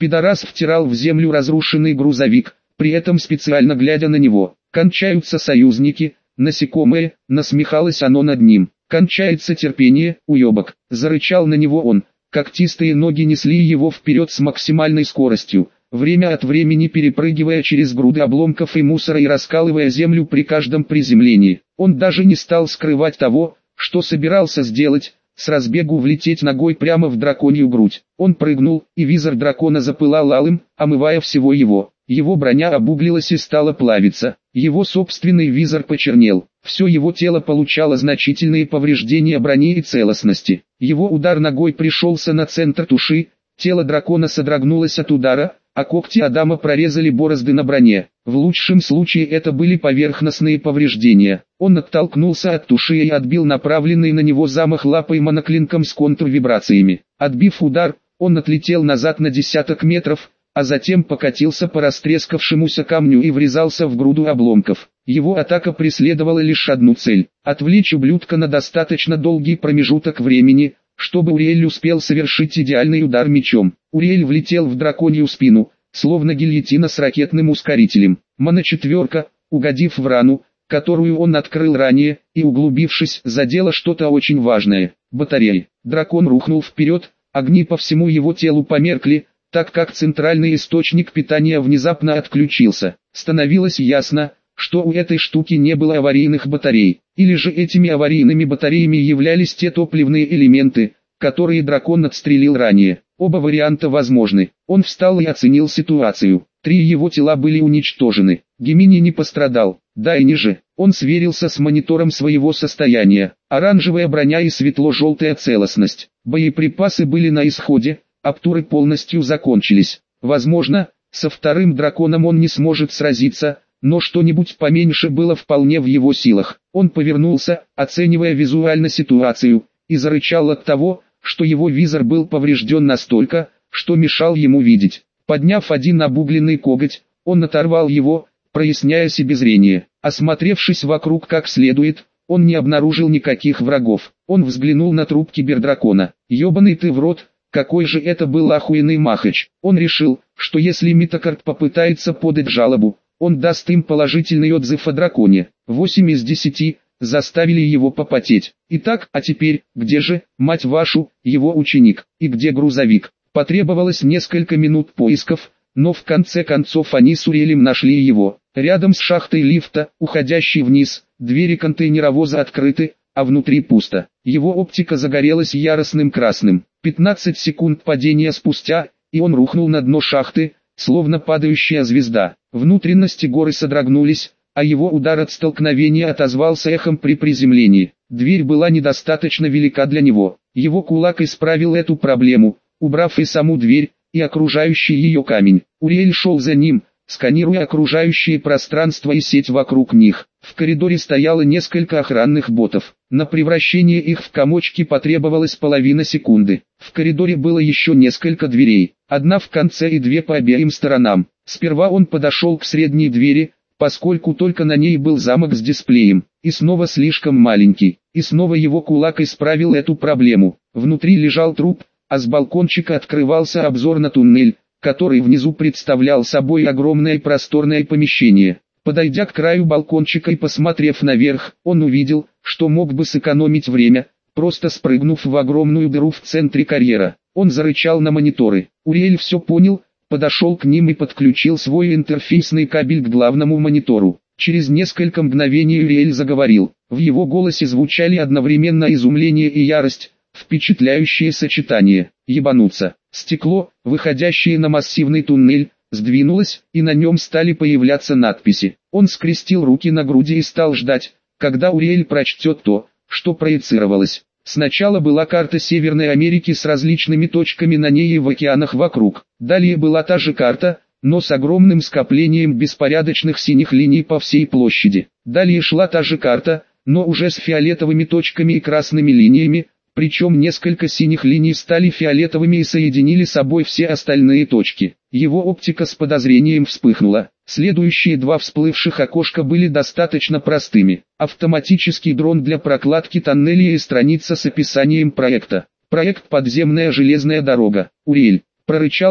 Пидорас втирал в землю разрушенный грузовик, при этом специально глядя на него. Кончаются союзники, насекомые, насмехалось оно над ним. Кончается терпение, уебок, зарычал на него он. Когтистые ноги несли его вперед с максимальной скоростью, время от времени перепрыгивая через груды обломков и мусора и раскалывая землю при каждом приземлении. Он даже не стал скрывать того, что собирался сделать, с разбегу влететь ногой прямо в драконью грудь. Он прыгнул, и визор дракона запылал алым, омывая всего его. Его броня обуглилась и стала плавиться. Его собственный визор почернел. Все его тело получало значительные повреждения брони и целостности. Его удар ногой пришелся на центр туши, тело дракона содрогнулось от удара, а когти Адама прорезали борозды на броне. В лучшем случае это были поверхностные повреждения. Он оттолкнулся от туши и отбил направленный на него замах лапой моноклинком с контрвибрациями. Отбив удар, он отлетел назад на десяток метров, а затем покатился по растрескавшемуся камню и врезался в груду обломков. Его атака преследовала лишь одну цель – отвлечь ублюдка на достаточно долгий промежуток времени, чтобы Уриэль успел совершить идеальный удар мечом. Уриэль влетел в драконью спину, словно гильотина с ракетным ускорителем. Моночетверка, угодив в рану, которую он открыл ранее, и углубившись, задела что-то очень важное – батареи. Дракон рухнул вперед, огни по всему его телу померкли, так как центральный источник питания внезапно отключился. Становилось ясно, что у этой штуки не было аварийных батарей, или же этими аварийными батареями являлись те топливные элементы, которые дракон отстрелил ранее. Оба варианта возможны. Он встал и оценил ситуацию. 3 его тела были уничтожены. Гемини не пострадал, да и ниже. Он сверился с монитором своего состояния. Оранжевая броня и светло-желтая целостность. Боеприпасы были на исходе, обтуры полностью закончились. Возможно, со вторым драконом он не сможет сразиться, но что-нибудь поменьше было вполне в его силах. Он повернулся, оценивая визуально ситуацию, и зарычал от того, что его визор был поврежден настолько, что мешал ему видеть. Подняв один обугленный коготь, он оторвал его, проясняя себе зрение. Осмотревшись вокруг как следует, он не обнаружил никаких врагов. Он взглянул на труп кибердракона. «Ёбаный ты в рот, какой же это был охуенный махач!» Он решил, что если Митокард попытается подать жалобу, он даст им положительный отзыв о драконе. 8 из 10 заставили его попотеть. Итак, а теперь, где же, мать вашу, его ученик, и где грузовик? Потребовалось несколько минут поисков, но в конце концов они с Уриэлем нашли его. Рядом с шахтой лифта, уходящей вниз, двери контейнеровоза открыты, а внутри пусто. Его оптика загорелась яростным красным. 15 секунд падения спустя, и он рухнул на дно шахты, словно падающая звезда. Внутренности горы содрогнулись, а его удар от столкновения отозвался эхом при приземлении. Дверь была недостаточно велика для него. Его кулак исправил эту проблему, убрав и саму дверь, и окружающий ее камень. Уриэль шел за ним, сканируя окружающее пространство и сеть вокруг них. В коридоре стояло несколько охранных ботов. На превращение их в комочки потребовалась половина секунды. В коридоре было еще несколько дверей, одна в конце и 2 по обеим сторонам. Сперва он подошел к средней двери, поскольку только на ней был замок с дисплеем, и снова слишком маленький, и снова его кулак исправил эту проблему. Внутри лежал труп, а с балкончика открывался обзор на туннель, который внизу представлял собой огромное просторное помещение. Подойдя к краю балкончика и посмотрев наверх, он увидел, что мог бы сэкономить время, просто спрыгнув в огромную дыру в центре карьера. Он зарычал на мониторы. Уриэль все понял, подошел к ним и подключил свой интерфейсный кабель к главному монитору. Через несколько мгновений Уриэль заговорил. В его голосе звучали одновременно изумление и ярость, впечатляющее сочетание. Ебануться. Стекло, выходящее на массивный туннель, сдвинулось, и на нем стали появляться надписи. Он скрестил руки на груди и стал ждать, когда Уриэль прочтет то, что проецировалось. Сначала была карта Северной Америки с различными точками на ней и в океанах вокруг. Далее была та же карта, но с огромным скоплением беспорядочных синих линий по всей площади. Далее шла та же карта, но уже с фиолетовыми точками и красными линиями, причем несколько синих линий стали фиолетовыми и соединили с собой все остальные точки. Его оптика с подозрением вспыхнула. Следующие 2 всплывших окошка были достаточно простыми. Автоматический дрон для прокладки тоннелей и страница с описанием проекта. Проект «Подземная железная дорога». «Уриэль», прорычал он,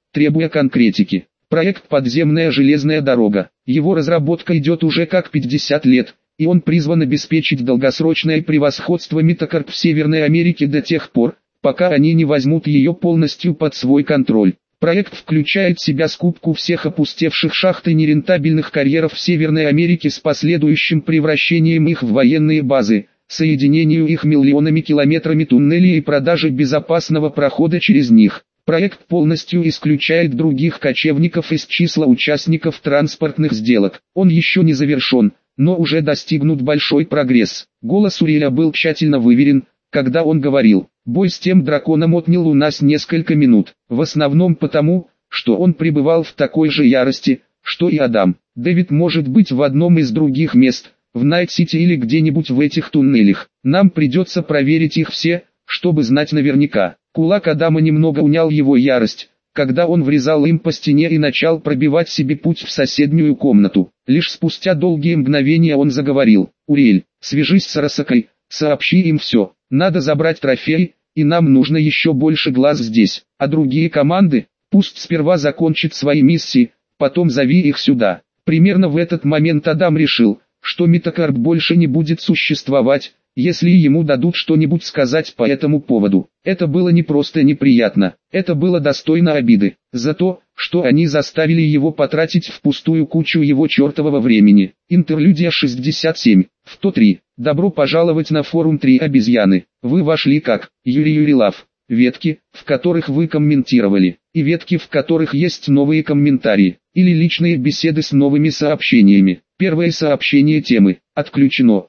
требуя конкретики. Проект «Подземная железная дорога». Его разработка идет уже как 50 лет, и он призван обеспечить долгосрочное превосходство Метакорп в Северной Америке до тех пор, пока они не возьмут ее полностью под свой контроль. Проект включает в себя скупку всех опустевших шахт и нерентабельных карьеров в Северной Америке с последующим превращением их в военные базы, соединению их миллионами километрами туннелей и продаже безопасного прохода через них. Проект полностью исключает других кочевников из числа участников транспортных сделок. Он еще не завершен, но уже достигнут большой прогресс. Голос Уриэля был тщательно выверен, когда он говорил: «Бой с тем драконом отнял у нас несколько минут, в основном потому, что он пребывал в такой же ярости, что и Адам. Дэвид может быть в одном из других мест, в Найт-Сити или где-нибудь в этих туннелях. Нам придется проверить их все, чтобы знать наверняка». Кулак Адама немного унял его ярость, когда он врезал им по стене и начал пробивать себе путь в соседнюю комнату. Лишь спустя долгие мгновения он заговорил: «Уриэль, свяжись с Арасакой, сообщи им все. Надо забрать трофей, и нам нужно еще больше глаз здесь. А другие команды, пусть сперва закончат свои миссии, потом зови их сюда». Примерно в этот момент Адам решил, что Метакорп больше не будет существовать, если ему дадут что-нибудь сказать по этому поводу. Это было не просто неприятно, это было достойно обиды, за то, что они заставили его потратить впустую кучу его чертового времени. Интерлюдия 67, ФТО 3. Добро пожаловать на форум 3 обезьяны. Вы вошли как Юрий Юрилав. Ветки, в которых вы комментировали, и ветки, в которых есть новые комментарии, или личные беседы с новыми сообщениями. Первое сообщение темы отключено.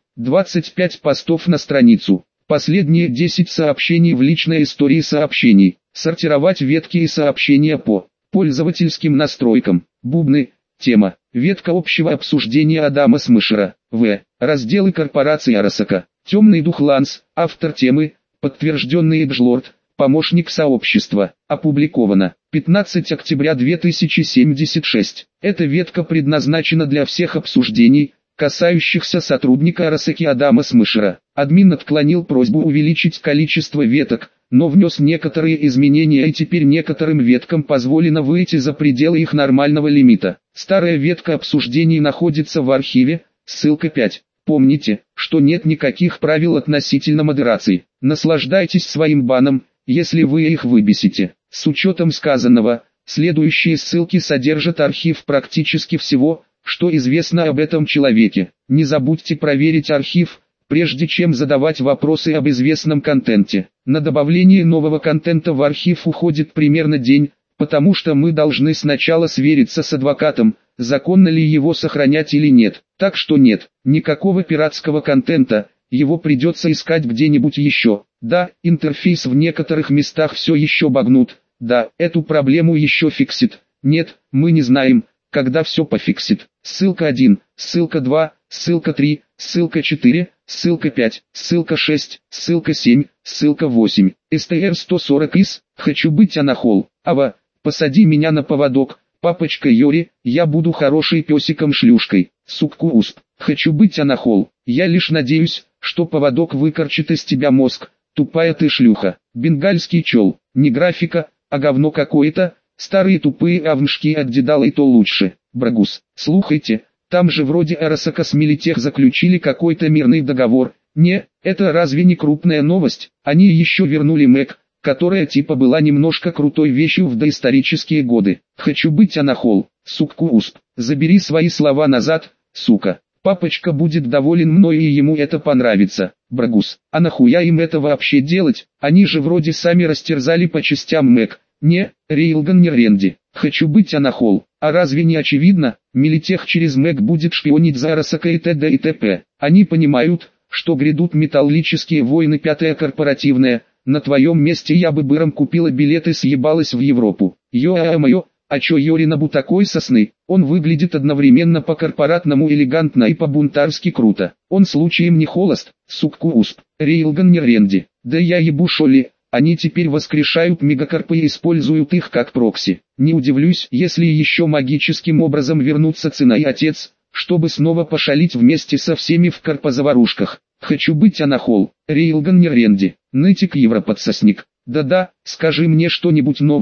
25 постов на страницу. Последние 10 сообщений в личной истории сообщений. Сортировать ветки и сообщения по пользовательским настройкам. Бубны. Тема. Ветка общего обсуждения Адама Смешера. В. Разделы корпорации Арасака. Темный дух Ланс. Автор темы. Подтвержденный Эджлорд. Помощник сообщества. Опубликовано. 15 октября 2076. Эта ветка предназначена для всех обсуждений, касающихся сотрудника Арасаки Адама Смешера. Админ отклонил просьбу увеличить количество веток, но внес некоторые изменения, и теперь некоторым веткам позволено выйти за пределы их нормального лимита. Старая ветка обсуждений находится в архиве, ссылка 5. Помните, что нет никаких правил относительно модерации. Наслаждайтесь своим баном, если вы их выбесите. С учетом сказанного, следующие ссылки содержат архив практически всего, что известно об этом человеке. Не забудьте проверить архив, прежде чем задавать вопросы об известном контенте. На добавление нового контента в архив уходит примерно день, потому что мы должны сначала свериться с адвокатом, законно ли его сохранять или нет. Так что нет, никакого пиратского контента, его придется искать где-нибудь еще. Да, интерфейс в некоторых местах все еще багнут, да, эту проблему еще фиксит. Нет, мы не знаем, когда все пофиксит. Ссылка 1, ссылка 2, ссылка 3, ссылка 4, ссылка 5, ссылка 6, ссылка 7, ссылка 8. СТР 140 из «Хочу быть анахол». Ава, посади меня на поводок, папочка Йори, я буду хорошей песиком-шлюшкой. Сукку усп. Хочу быть анахол. Я лишь надеюсь, что поводок выкорчит из тебя мозг, тупая ты шлюха. Бенгальский чел. Не графика, а говно какое-то. Старые тупые авншки от Дедала и то лучше. Брагус. Слухайте, там же вроде Арасака с Милитех заключили какой-то мирный договор. Не, это разве не крупная новость? Они еще вернули Мэг, которая типа была немножко крутой вещью в доисторические годы. Хочу быть анахол. Сукку усп. Забери свои слова назад, сука. Папочка будет доволен мной и ему это понравится. Брагус. А нахуя им это вообще делать? Они же вроде сами растерзали по частям Мэг. Не, Рейлган не Ренди. Хочу быть анахол. А разве не очевидно? Милитех через Мэг будет шпионить за Арасакой и т.д. и т.п. Они понимают, что грядут металлические войны. 5-я корпоративная. На твоем месте я бы быром купила билеты и съебалась в Европу. Йо-а-а-моё. А чё Йоринабу такой сосны? Он выглядит одновременно по-корпоратному элегантно и по-бунтарски круто. Он случаем не холост, сукку усп. Рейлган не Ренди. Да я ебу шоли. Они теперь воскрешают мегакорпы и используют их как прокси. Не удивлюсь, если еще магическим образом вернутся Цена и Отец, чтобы снова пошалить вместе со всеми в корпозаварушках. Хочу быть анахол. Рейлган не Ренди. Нытик Европодсосник. Да-да, скажи мне что-нибудь новое,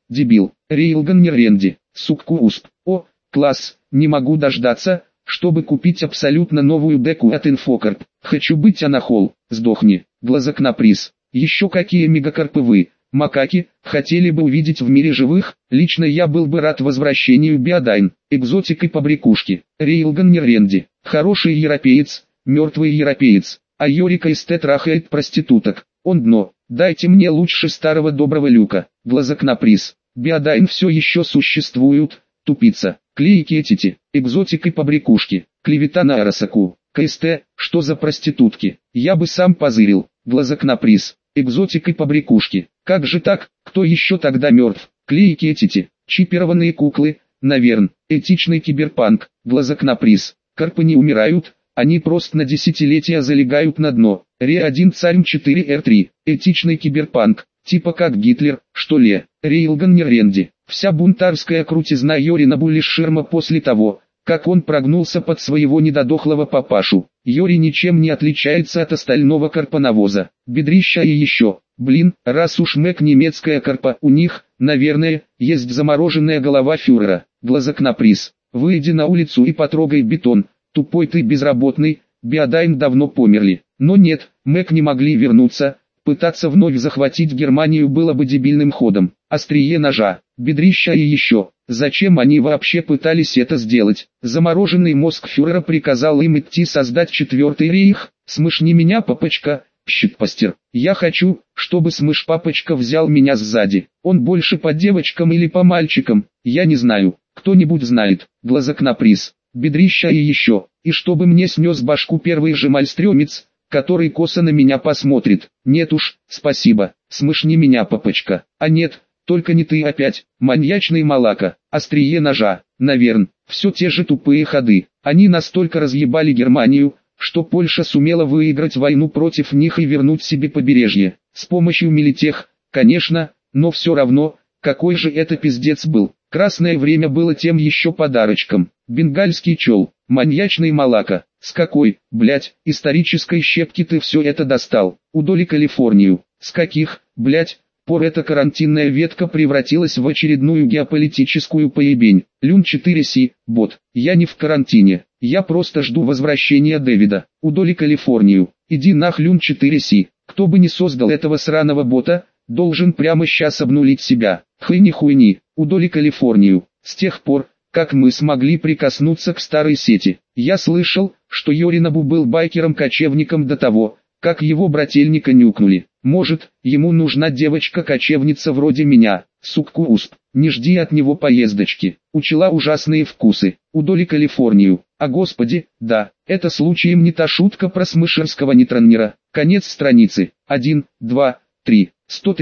дебил, Рейлган Неренди, сукку усп. О, класс, не могу дождаться, чтобы купить абсолютно новую деку от Инфокорп. Хочу быть анахол, сдохни, глазок на приз. Еще какие мегакорпы вы, макаки, хотели бы увидеть в мире живых? Лично я был бы рад возвращению Биодайн, экзотик и побрякушки. Рейлган Неренди, хороший европеец, мертвый европеец, а Йорика эстет трахает проституток. Он дно, дайте мне лучше старого доброго люка, глазок на приз. Биодайн все еще существуют, тупица, клейки этити, экзотик и побрякушки, клевета на Арасаку, КСТ, что за проститутки, я бы сам позырил, глазок на приз, экзотик и побрякушки, как же так, кто еще тогда мертв, клейки этити, чипированные куклы, наверно, этичный киберпанк, глазок на приз, карпы не умирают, они просто на десятилетия залегают на дно, Ре-1 Царь 4 Р3, этичный киберпанк, типа как Гитлер, что ли, Рейлган Неренди. Вся бунтарская крутизна Йорина Буллишерма после того, как он прогнулся под своего недодохлого папашу. Йори ничем не отличается от остального карпонавоза. Бедрища и еще, блин, раз уж Мэк немецкая карпа, у них, наверное, есть замороженная голова фюрера. Глазок на приз. Выйди на улицу и потрогай бетон, тупой ты безработный, Биодайн давно померли. Но нет, Мэк не могли вернуться. Пытаться вновь захватить Германию было бы дебильным ходом. Острие ножа, бедрища и еще. Зачем они вообще пытались это сделать? Замороженный мозг фюрера приказал им идти создать четвертый рейх. Смышни меня, папочка, щитпастер. Я хочу, чтобы смыш-папочка взял меня сзади. Он больше по девочкам или по мальчикам, я не знаю. Кто-нибудь знает. Глазок на приз, бедрища и еще. И чтобы мне снес башку первый же мальстрёмец, который косо на меня посмотрит. Нет уж, спасибо, смышни меня, папочка. А нет, только не ты опять, маньячный малака, острие ножа, наверно, все те же тупые ходы. Они настолько разъебали Германию, что Польша сумела выиграть войну против них и вернуть себе побережье. С помощью милитех, конечно, но все равно, какой же это пиздец был. Красное время было тем еще подарочком. Бенгальский чел, маньячный малака. С какой, блять, исторической щепки ты все это достал? Удоли Калифорнию. С каких, блять, пор эта карантинная ветка превратилась в очередную геополитическую поебень? Люн 4Си, бот, я не в карантине. Я просто жду возвращения Дэвида. Удоли Калифорнию. Иди нах, Люн 4Си. Кто бы ни создал этого сраного бота, должен прямо сейчас обнулить себя. Хуйни, удоли Калифорнию. С тех пор, как мы смогли прикоснуться к старой сети. Я слышал, что Йоринабу был байкером-кочевником до того, как его брательника нюкнули. Может, ему нужна девочка-кочевница вроде меня, сукку усп. Не жди от него поездочки. Учила ужасные вкусы. Удоли Калифорнию. А господи, да, это случаем не та шутка про смышерского нейтронера. Конец страницы. 1, 2, 3.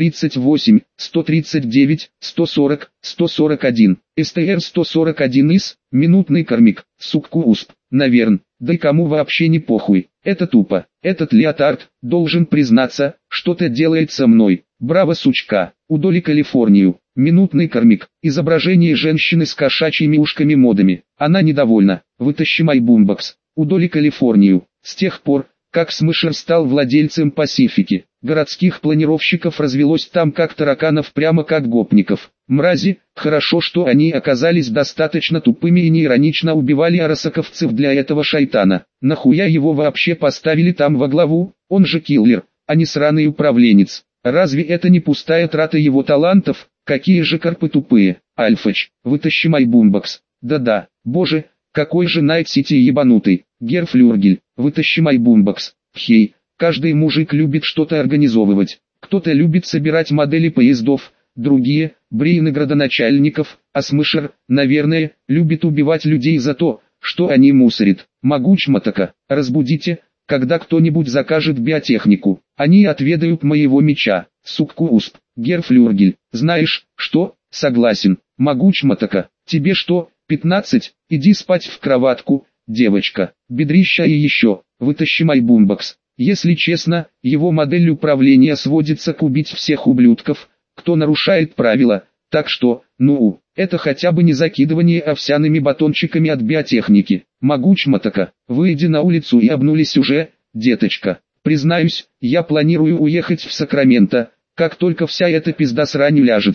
138, 139, 140, 141, СТР 141 из, минутный кармик, сукку усп, наверно, да и кому вообще не похуй, это тупо, этот леотард, должен признаться, что-то делает со мной, браво сучка, удоли Калифорнию, минутный кармик, изображение женщины с кошачьими ушками модами, она недовольна, вытащи мой бумбокс, удоли Калифорнию, с тех пор, как Смышер стал владельцем Пасифики, городских планировщиков развелось там как тараканов, прямо как гопников. Мрази, хорошо, что они оказались достаточно тупыми и неиронично убивали арасаковцев для этого шайтана. Нахуя его вообще поставили там во главу? Он же киллер, а не сраный управленец. Разве это не пустая трата его талантов? Какие же карпы тупые. Альфач, вытащи мой бумбокс. Да-да, боже, какой же Найт-Сити ебанутый. Герфлюргель, вытащи мой бумбокс. Хей, каждый мужик любит что-то организовывать. Кто-то любит собирать модели поездов, другие – брейны градоначальников, а Смышер, наверное, любит убивать людей за то, что они мусорят. Могуч Матака, разбудите, когда кто-нибудь закажет биотехнику. Они отведают моего меча. Сукку усп. Герфлюргель, знаешь, что? Согласен. Могуч Матака, тебе что, 15? Иди спать в кроватку, девочка. Бедрища и еще, вытащи мой бумбокс. Если честно, его модель управления сводится к убить всех ублюдков, кто нарушает правила, так что, ну, это хотя бы не закидывание овсяными батончиками от биотехники. Могуч Матака, выйди на улицу и обнулись уже, деточка. Признаюсь, я планирую уехать в Сакраменто, как только вся эта пизда срань уляжется.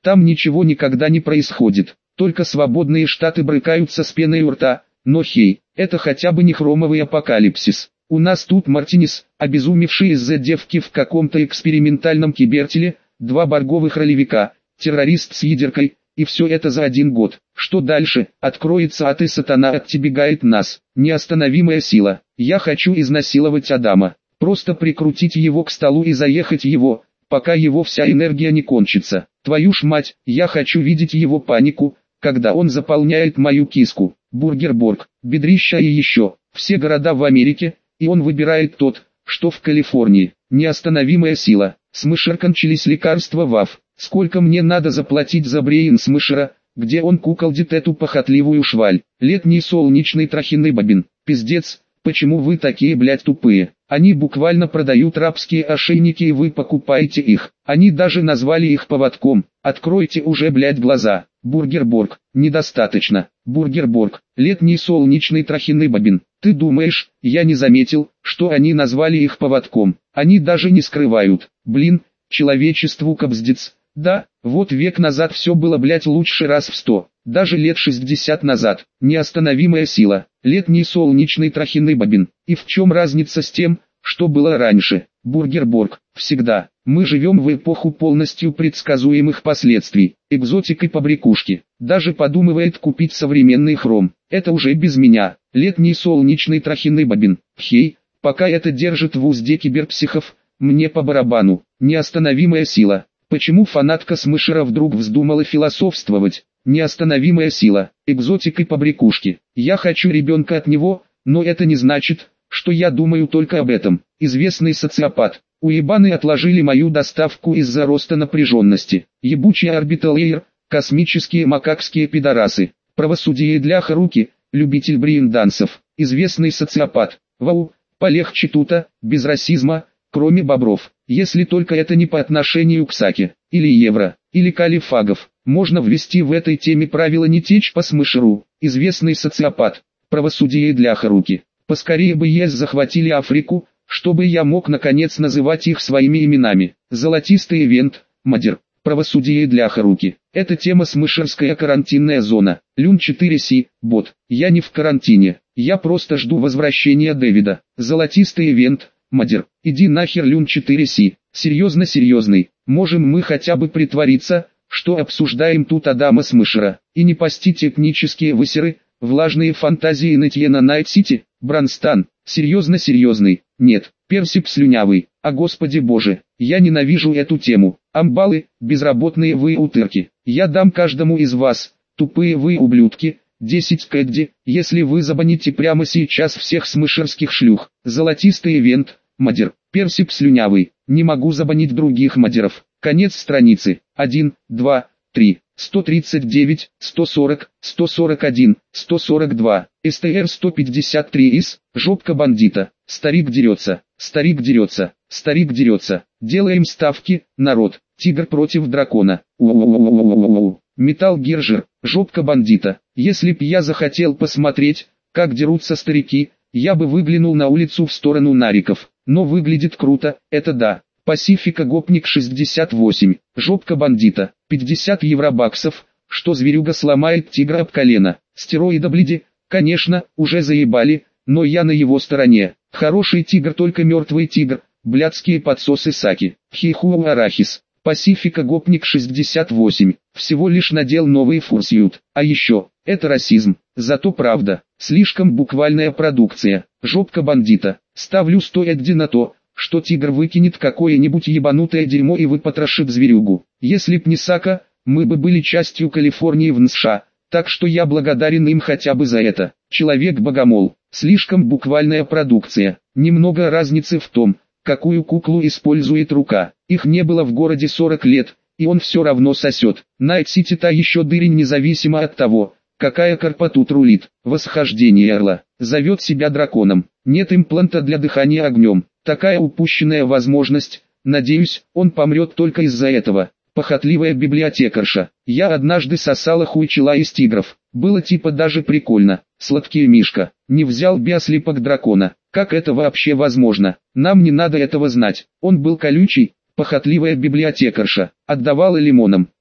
Там ничего никогда не происходит, только свободные штаты брыкаются с пеной у рта, но хей, это хотя бы не хромовый апокалипсис. У нас тут Мартинес, обезумевший из-за девки в каком-то экспериментальном кибертеле, 2 борговых ролевика, террорист с ядеркой, и все это за 1 год. Что дальше? Откроется ад и сатана отбегает нас. Неостановимая сила. Я хочу изнасиловать Адама. Просто прикрутить его к столу и заехать его, пока его вся энергия не кончится. Твою ж мать, я хочу видеть его панику, когда он заполняет мою киску. Бургерборг, бедрища и еще. Все города в Америке, и он выбирает тот, что в Калифорнии. Неостановимая сила. Смышер, кончились лекарства ВАФ. Сколько мне надо заплатить за Брейн Смышера, где он куколдит эту похотливую шваль? Летний солнечный трахинный бобин. Пиздец, почему вы такие, блять, тупые? Они буквально продают рабские ошейники и вы покупаете их. Они даже назвали их поводком. Откройте уже, блять, глаза. Бургерборг, недостаточно. Бургерборг, летний солнечный трахинный бобин. Ты думаешь, я не заметил, что они назвали их поводком? Они даже не скрывают. Блин, человечеству кобздец. Да, вот век назад все было, блять, лучше раз в 100, даже лет 60 назад. Неостановимая сила, летний солнечный трахинный бобин. И в чем разница с тем, что было раньше? Бургерборг, всегда. Мы живем в эпоху полностью предсказуемых последствий. Экзотик и побрякушки. Даже подумывает купить современный хром. Это уже без меня. Летний солнечный трахинный бобин. Хей, пока это держит в узде киберпсихов, мне по барабану. Неостановимая сила. Почему фанатка Смышера вдруг вздумала философствовать? Неостановимая сила, экзотик и побрякушки. Я хочу ребенка от него, но это не значит, что я думаю только об этом. Известный социопат. Уебаны отложили мою доставку из-за роста напряженности. Ебучий Orbital Air, космические макакские пидорасы. Правосудие для Харуки, любитель брейн-дансов. Известный социопат. Вау, полегче тута, без расизма, кроме бобров. Если только это не по отношению к Саке, или Евро, или Калифагов. Можно ввести в этой теме правило не течь по Смышеру. Известный социопат. Правосудие для Харуки. Поскорее бы ЕС захватили Африку, чтобы я мог наконец называть их своими именами. Золотистый ивент, Мадер. Правосудие для Харуки. Это тема Смышерская карантинная зона. Люн 4С, бот. Я не в карантине. Я просто жду возвращения Дэвида. Золотистый ивент, Мадер. Иди нахер, Люн 4С. Серьезно, серьезный. Можем мы хотя бы притвориться, что обсуждаем тут Адама Смышера, и не постить этнические высеры, влажные фантазии нытье на Найт-Сити? Бранстан, серьезно, серьезный. Нет, Персип слюнявый. А господи боже, я ненавижу эту тему. Амбалы, безработные вы утырки. Я дам каждому из вас, тупые вы ублюдки, 10 кэдди, если вы забаните прямо сейчас всех смышерских шлюх. Золотистый ивент, Мадер. Персип слюнявый. Не могу забанить других мадеров. Конец страницы. 1, 2, 3. 139, 140, 141, 142, СТР 153 ИС, жопка бандита, старик дерется, старик дерется, старик дерется, делаем ставки, народ, тигр против дракона, Металл Гержер, жопка бандита, если б я захотел посмотреть, как дерутся старики, я бы выглянул на улицу в сторону нариков, но выглядит круто, это да. Пасифика гопник 68, жопка бандита, 50 евробаксов, что зверюга сломает тигра об колено. Стероидоблиди, конечно, уже заебали, но я на его стороне. Хороший тигр, только мертвый тигр, блядские подсосы Саки. Хейхуа арахис, Пасифика гопник 68, всего лишь надел новый фурсьют. А еще, это расизм, зато правда, слишком буквальная продукция. Жопка бандита, ставлю 100 эдди на то, что тигр выкинет какое-нибудь ебанутое дерьмо и выпотрошит зверюгу. Если б не Сака, мы бы были частью Калифорнии в США, так что я благодарен им хотя бы за это. Человек-богомол, слишком буквальная продукция. Немного разницы в том, какую куклу использует рука. Их не было в городе 40 лет, и он все равно сосет. Найт-Сити та еще дырень, независимо от того, какая карпа тут рулит. Восхождение орла, зовет себя драконом. Нет импланта для дыхания огнем. Такая упущенная возможность, надеюсь, он помрет только из-за этого. Похотливая библиотекарша. Я однажды сосала хуйчела из тигров. Было типа даже прикольно. Сладкий мишка. Не взял биослепок дракона. Как это вообще возможно? Нам не надо этого знать. Он был колючий. Похотливая библиотекарша. Отдавала лимоном.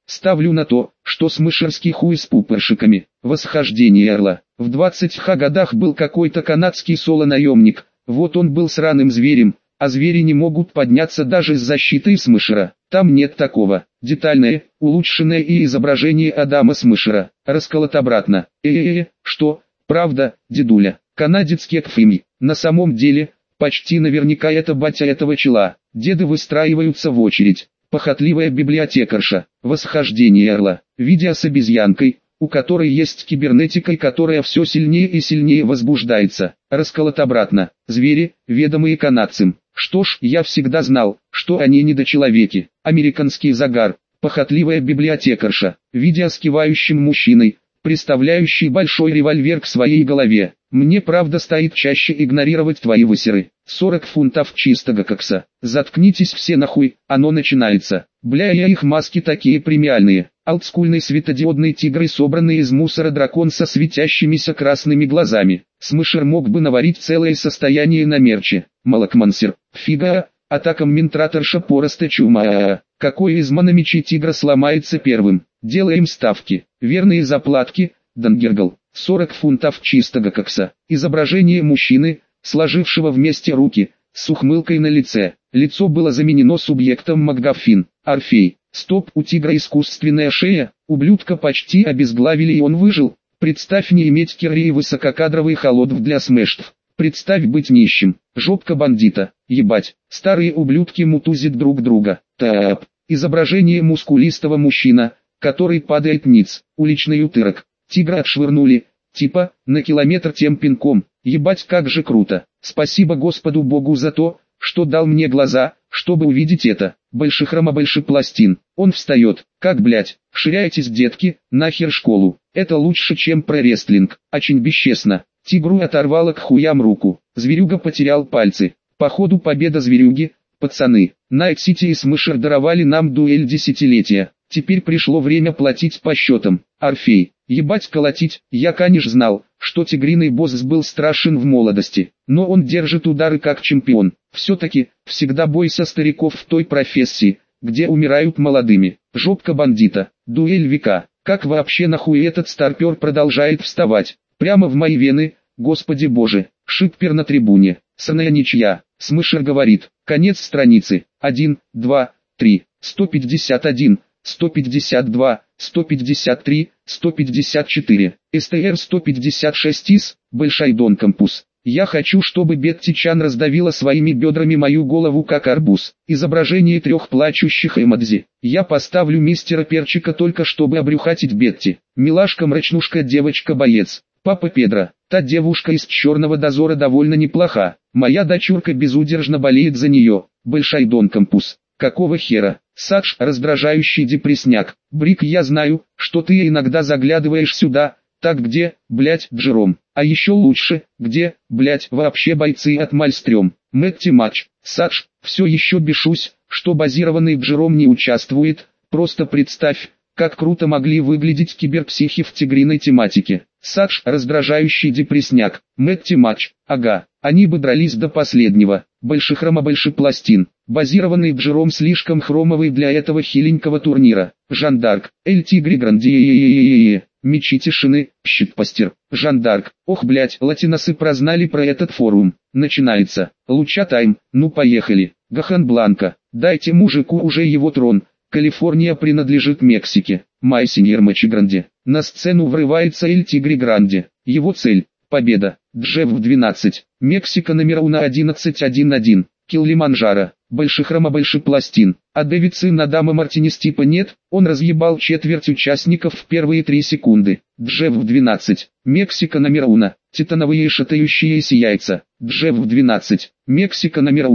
Ставлю на то, что смышерский хуй с пупыршиками. Восхождение орла. В 20 годах был какой-то канадский соло-наемник. Вот он был сраным зверем, а звери не могут подняться даже с защитой Смышера. Там нет такого. Детальное, улучшенное и изображение Адама Смышера. Расколот обратно. Что? Правда, дедуля? Канадец Кекфими. На самом деле, почти наверняка это батя этого чела. Деды выстраиваются в очередь. Похотливая библиотекарша. Восхождение орла. Видео с обезьянкой, у которой есть кибернетика и которая все сильнее и сильнее возбуждается. Расколот обратно. Звери, ведомые канадцам. Что ж, я всегда знал, что они недочеловеки. Американский загар. Похотливая библиотекарша. Видео с кивающим мужчиной, приставляющий большой револьвер к своей голове. Мне правда стоит чаще игнорировать твои высеры. 40 фунтов чистого кокса. Заткнитесь все нахуй, оно начинается. Бля, я их маски такие премиальные. Олдскульный светодиодный тигр, собранный из мусора дракон со светящимися красными глазами. Смышер мог бы наварить целое состояние на мерче. Молокмансер. Фига, атака комментраторша пороста чума. Какой из мономечей тигра сломается первым? Делаем ставки. Верные заплатки. Дангергл. 40 фунтов чистого кокса. Изображение мужчины, сложившего вместе руки, с ухмылкой на лице. Лицо было заменено субъектом МакГаффин. Орфей. Стоп, у тигра искусственная шея, ублюдка почти обезглавили и он выжил. Представь не иметь керри и высококадровый холодов для смештв. Представь быть нищим. Жопка бандита. Ебать, старые ублюдки мутузят друг друга. Тап. Изображение мускулистого мужчина, который падает ниц. Уличный утырок. Тигра отшвырнули, типа, на километр тем пинком. Ебать, как же круто. Спасибо Господу Богу за то, что дал мне глаза, чтобы увидеть это. Большехрома большепластин. Он встает. Как блять, ширяйтесь, детки, нахер школу. Это лучше, чем прорестлинг. Очень бесчестно. Тигру оторвало к хуям руку. Зверюга потерял пальцы. Походу победа зверюги, пацаны. Найт-Сити и Смышер даровали нам дуэль десятилетия. Теперь пришло время платить по счетам. Орфей. Ебать колотить, я конечно знал, что тигриный босс был страшен в молодости, но он держит удары как чемпион. Все-таки, всегда бойся стариков в той профессии, где умирают молодыми. Жопка бандита, дуэль века. Как вообще нахуй этот старпер продолжает вставать? Прямо в мои вены, господи боже. Шиппер на трибуне. Сраная ничья. Смышер говорит. Конец страницы. 1, 2, 3. 151. 152, 153, 154, СТР 156 ИС, Большайдон Кампус. Я хочу, чтобы Бетти Чан раздавила своими бедрами мою голову как арбуз. Изображение 3 плачущих эмодзи. Я поставлю мистера Перчика только чтобы обрюхатить Бетти. Милашка-мрачнушка, девочка-боец. Папа Педро. Та девушка из Черного дозора довольно неплоха. Моя дочурка безудержно болеет за нее. Большайдон Кампус. Какого хера? Садж, раздражающий депресняк. Брик, я знаю, что ты иногда заглядываешь сюда. Так где, блять, Джером? А еще лучше, где, блять, вообще бойцы от Мальстрём? Мэтти Матч. Садж, все еще бешусь, что базированный Джером не участвует. Просто представь, как круто могли выглядеть киберпсихи в тигриной тематике. Садж, раздражающий депресняк. Мэтти Матч. Ага, они бы дрались до последнего. Большехрома большепластин. Базированный Джером слишком хромовый для этого хиленького турнира. Жандарк. Эль Тигри Гранди. Мечи тишины. Щитпостер. Жандарк. Ох блять, латиносы прознали про этот форум. Начинается. Луча тайм. Ну поехали. Гахан Бланка. Дайте мужику уже его трон. Калифорния принадлежит Мексике. Майсиньер Мачи Гранди. На сцену врывается Эль Тигри Гранди. Его цель. Победа. Джеб в 12. Мексика номер 11-1-1. Килиманджаро. Большехрома большепластин. А Дэвидсон Адама Мартинес типа нет, он разъебал четверть участников в первые 3 секунды. Джеб в 12. Мексика номер 1. Титановые шатающиеся яйца. Джеб в 12. Мексика номер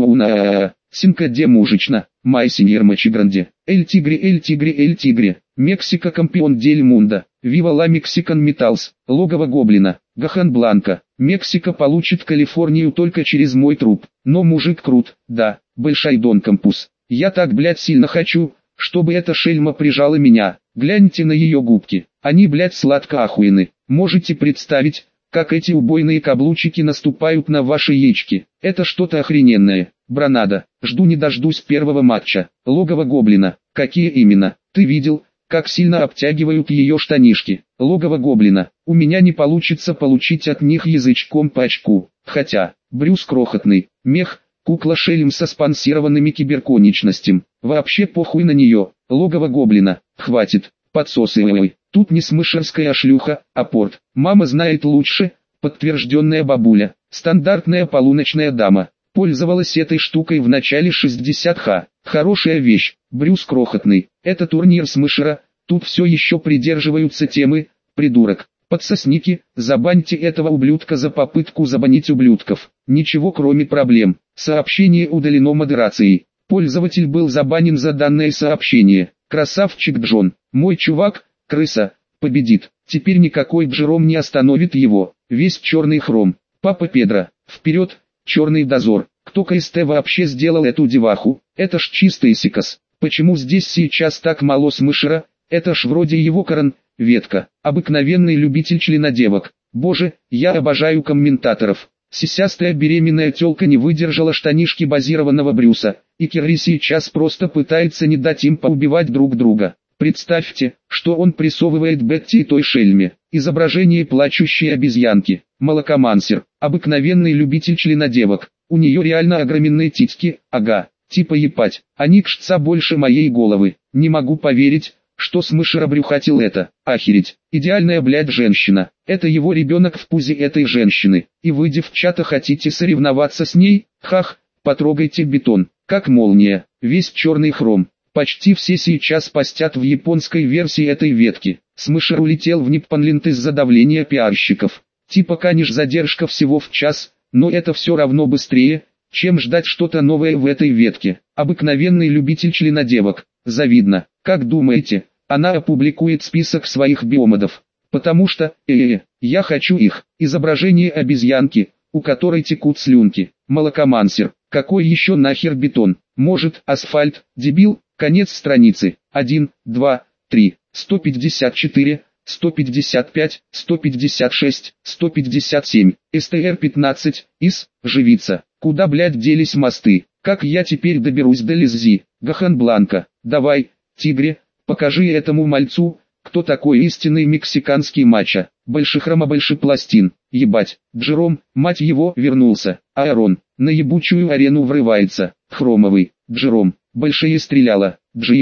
1. Синка де мужична. Майсиньер Мачигранде. Эль Тигри, Эль Тигри, Эль Тигри. Мексика кампион дель мунда. Вива ла Мексикан Металс. Логово Гоблина. Гахан Бланка. Мексика получит Калифорнию только через мой труп. Но мужик крут, да. Большайдон Кампус. Я так блять сильно хочу, чтобы эта шельма прижала меня. Гляньте на ее губки. Они блять сладко охуены. Можете представить, как эти убойные каблучики наступают на ваши яички. Это что-то охрененное. Бранада. Жду не дождусь первого матча. Логово Гоблина. Какие именно? Ты видел, как сильно обтягивают ее штанишки? Логово гоблина. У меня не получится получить от них язычком по очку. Хотя, Брюс крохотный, мех, кукла Шелем со спонсированными киберконечностям. Вообще похуй на нее. Логово гоблина. Хватит, подсосывай. Тут не смышерская шлюха, а порт. Мама знает лучше, подтвержденная бабуля. Стандартная полуночная дама. Пользовалась этой штукой в начале 60-х. Хорошая вещь. Брюс крохотный. Это турнир смышера. Тут все еще придерживаются темы. Придурок. Подсосники, забаньте этого ублюдка за попытку забанить ублюдков. Ничего кроме проблем. Сообщение удалено модерацией. Пользователь был забанен за данное сообщение. Красавчик Джон. Мой чувак, крыса, победит. Теперь никакой Джером не остановит его. Весь черный хром. Папа Педро. Вперед, черный дозор. Кто КСТ вообще сделал эту деваху? Это ж чистый сикос. Почему здесь сейчас так мало смышера? Это ж вроде его корон, ветка. Обыкновенный любитель членодевок. Боже, я обожаю комментаторов. Сисястая беременная тёлка не выдержала штанишки базированного Брюса, и Керри сейчас просто пытается не дать им поубивать друг друга. Представьте, что он прессовывает Бетти и той шельме. Изображение плачущей обезьянки. Молокомансер. Обыкновенный любитель членодевок. У нее реально огроменные титьки, ага, типа епать. Они кшца больше моей головы. Не могу поверить, что смышер обрюхатил это. Охереть. Идеальная блядь женщина. Это его ребенок в пузе этой женщины. И вы, девчата, хотите соревноваться с ней? Хах, потрогайте бетон. Как молния. Весь черный хром. Почти все сейчас постят в японской версии этой ветки. Смышер улетел в Ниппонлинд из-за давления пиарщиков. Типа каниш задержка всего в час, но это все равно быстрее, чем ждать что-то новое в этой ветке. Обыкновенный любитель членодевок. Завидно. Как думаете, она опубликует список своих биомодов? Потому что, я хочу их. Изображение обезьянки, у которой текут слюнки. Молокомансер. Какой еще нахер бетон? Может, асфальт, дебил? Конец страницы. 1, 2, 3, 154, 155, 156, 157, СТР-15, ИС, живица. Куда, блядь, делись мосты? Как я теперь доберусь до Лиззи? Гаханбланка. Давай, тигре, покажи этому мальцу, кто такой истинный мексиканский мачо. Большехрома большепластин. Ебать, Джером, мать его, вернулся. Аарон, на ебучую арену врывается. Хромовый, Джером. Большие стреляла.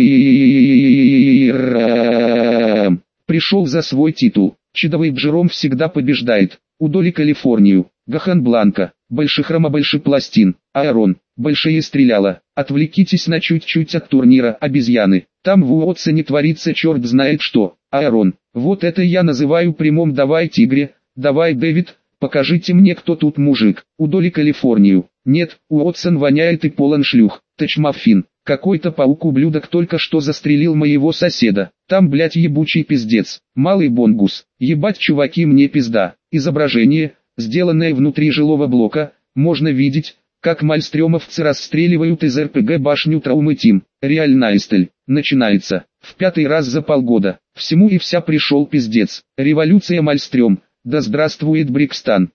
Пришел за свой титул. Чидовый Джером всегда побеждает. Удоли Калифорнию. Гаханбланка. Большехрома большепластин. Аарон. Большие стреляла. Отвлекитесь на чуть-чуть от турнира обезьяны. Там в Уотсоне творится черт знает что. Аарон. Вот это я называю прямом давай тигре. Давай Дэвид. Покажите мне кто тут мужик. Удоли Калифорнию. Нет, Уотсон воняет и полон шлюх. Тачмаффин. Какой-то паук-ублюдок только что застрелил моего соседа. Там, блять, ебучий пиздец. Малый бонгус. Ебать, чуваки, мне пизда. Изображение, сделанное внутри жилого блока, можно видеть, как мальстрёмовцы расстреливают из РПГ башню Траумы Тим. Реальнайстель. Начинается. В 5-й раз за полгода. Всему и вся пришел пиздец. Революция Мальстрём. Да здравствует Брикстан.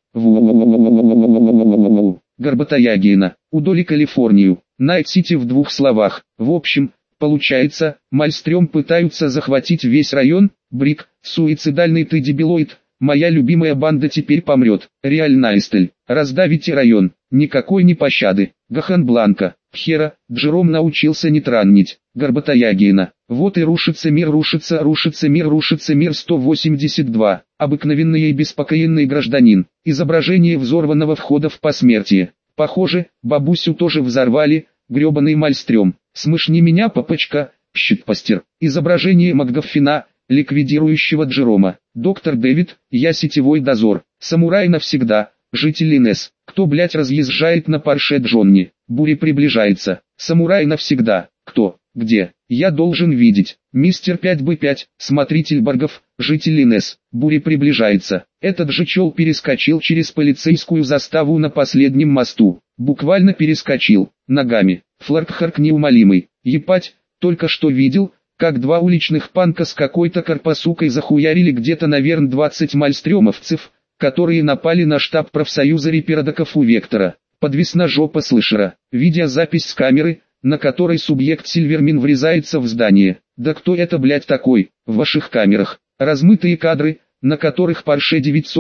Горбатоягина. Удоли Калифорнию. Найт-Сити в 2 словах. В общем, получается, Мальстрём пытаются захватить весь район. Брик, суицидальный ты дебилоид. Моя любимая банда теперь помрет. Реальнайстель. Раздавите район. Никакой не пощады. Гаханбланка. Хера, Джером научился не траннить. Горбатоягина. Вот и рушится мир, рушится мир 182. Обыкновенный и беспокоенный гражданин. Изображение взорванного входа в посмертие. Похоже, бабусю тоже взорвали, гребаный Мальстрём. Смышни меня, папочка, щитпостер. Изображение МакГаффина, ликвидирующего Джерома. Доктор Дэвид, я сетевой дозор. Самурай навсегда, житель Инес. Кто, блять, разъезжает на Порше Джонни? Буря приближается. Самурай навсегда. Кто? Где? Я должен видеть. Мистер 5Б5, смотритель Баргов, житель Инес. Буря приближается. Этот же чел перескочил через полицейскую заставу на последнем мосту. Буквально перескочил. Ногами. Фларкхарк неумолимый. Епать, только что видел, как 2 уличных панка с какой-то карпасукой захуярили где-то, наверное, 20 мальстрёмовцев, которые напали на штаб профсоюза реперодоков у Вектора. Подвесна жопа слышера. Видеозапись с камеры, на которой субъект Сильвермин врезается в здание. Да кто это, блять, такой? В ваших камерах размытые кадры, на которых Porsche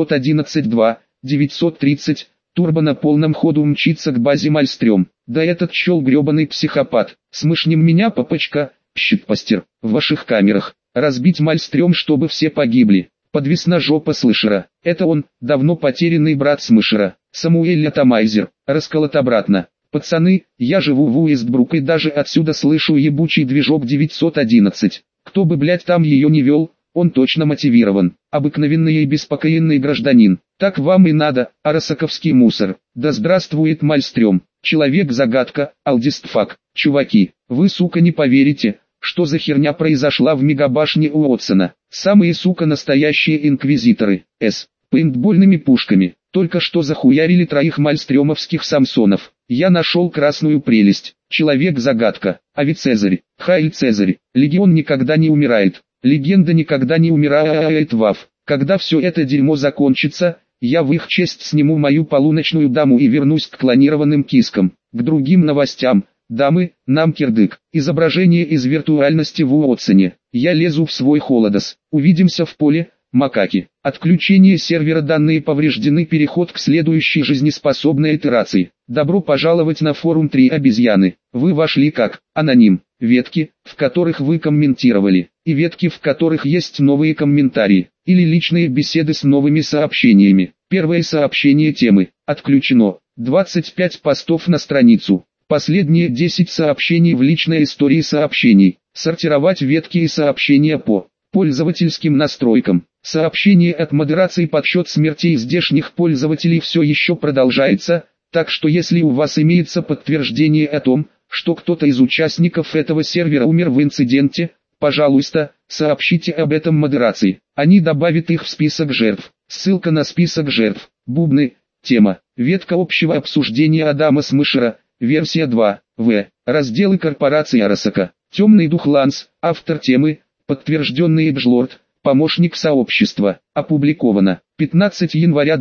911-2, 930, турбо на полном ходу мчится к базе Мальстрём. Да этот чел гребаный психопат. Смышнем меня, папочка, щитпостер. В ваших камерах разбить Мальстрём, чтобы все погибли. Подвесна жопа Слышера. Это он, давно потерянный брат Смышера. Самуэль Атомайзер. Расколот обратно. Пацаны, я живу в Уэстбрук и даже отсюда слышу ебучий движок 911. Кто бы, блять, там ее не вел, он точно мотивирован. Обыкновенный и беспокойный гражданин. Так вам и надо, арасаковский мусор. Да здравствует Мальстрём. Человек-загадка, алдистфак. Чуваки, вы, сука, не поверите, что за херня произошла в мегабашне Уотсона. Самые, сука, настоящие инквизиторы. Пейнтбольными пушками. Только что захуярили 3 мальстрёмовских Самсонов. Я нашел красную прелесть. Человек-загадка. Авицезарь. Хайль Цезарь. Легион никогда не умирает. Легенда никогда не умирает. Вав. Когда все это дерьмо закончится, я в их честь сниму мою полуночную даму и вернусь к клонированным кискам. К другим новостям. Дамы, нам кирдык. Изображение из виртуальности в Уотсоне. Я лезу в свой холодос. Увидимся в поле, макаки. Отключение сервера, данные повреждены, переход к следующей жизнеспособной итерации. Добро пожаловать на форум 3 обезьяны. Вы вошли как аноним. Ветки, в которых вы комментировали, и ветки, в которых есть новые комментарии, или личные беседы с новыми сообщениями. Первое сообщение темы отключено. 25 постов на страницу. Последние 10 сообщений в личной истории сообщений. Сортировать ветки и сообщения по пользовательским настройкам. Сообщение от модерации. Подсчет смертей здешних пользователей все еще продолжается, так что если у вас имеется подтверждение о том, что кто-то из участников этого сервера умер в инциденте, пожалуйста, сообщите об этом модерации. Они добавят их в список жертв. Ссылка на список жертв. Бубны. Тема. Ветка общего обсуждения Адама Смышера. Версия 2. В. Разделы корпорации Арасака. Темный дух Ланс. Автор темы. Подтвержденный Эджлорд. Помощник сообщества. Опубликовано. 15 января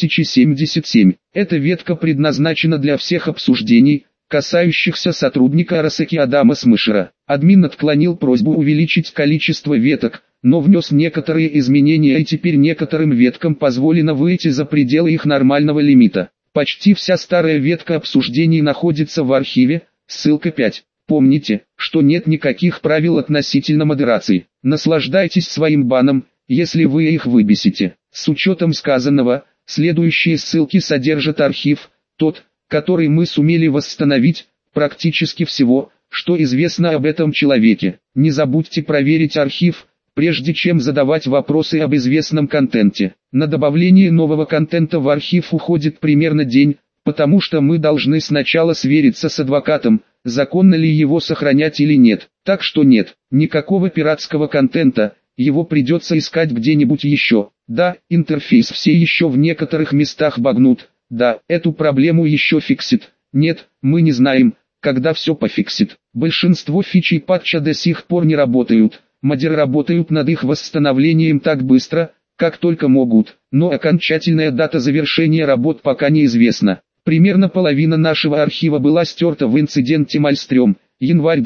2077. Эта ветка предназначена для всех обсуждений, касающихся сотрудника Арасаки Адама Смышера. Админ отклонил просьбу увеличить количество веток, но внес некоторые изменения, и теперь некоторым веткам позволено выйти за пределы их нормального лимита. Почти вся старая ветка обсуждений находится в архиве, ссылка 5. Помните, что нет никаких правил относительно модерации. Наслаждайтесь своим баном, если вы их выбесите. С учетом сказанного, следующие ссылки содержат архив, тот, который мы сумели восстановить, практически всего, что известно об этом человеке. Не забудьте проверить архив, прежде чем задавать вопросы об известном контенте. На добавление нового контента в архив уходит примерно день, потому что мы должны сначала свериться с адвокатом, законно ли его сохранять или нет. Так что нет, никакого пиратского контента, его придется искать где-нибудь еще. Да, интерфейс все еще в некоторых местах багнут. Да, эту проблему еще фиксит. Нет, мы не знаем, когда все пофиксит. Большинство фичей патча до сих пор не работают. Модеры работают над их восстановлением так быстро, как только могут, но окончательная дата завершения работ пока неизвестна. Примерно половина нашего архива была стерта в инциденте Мальстрём, январь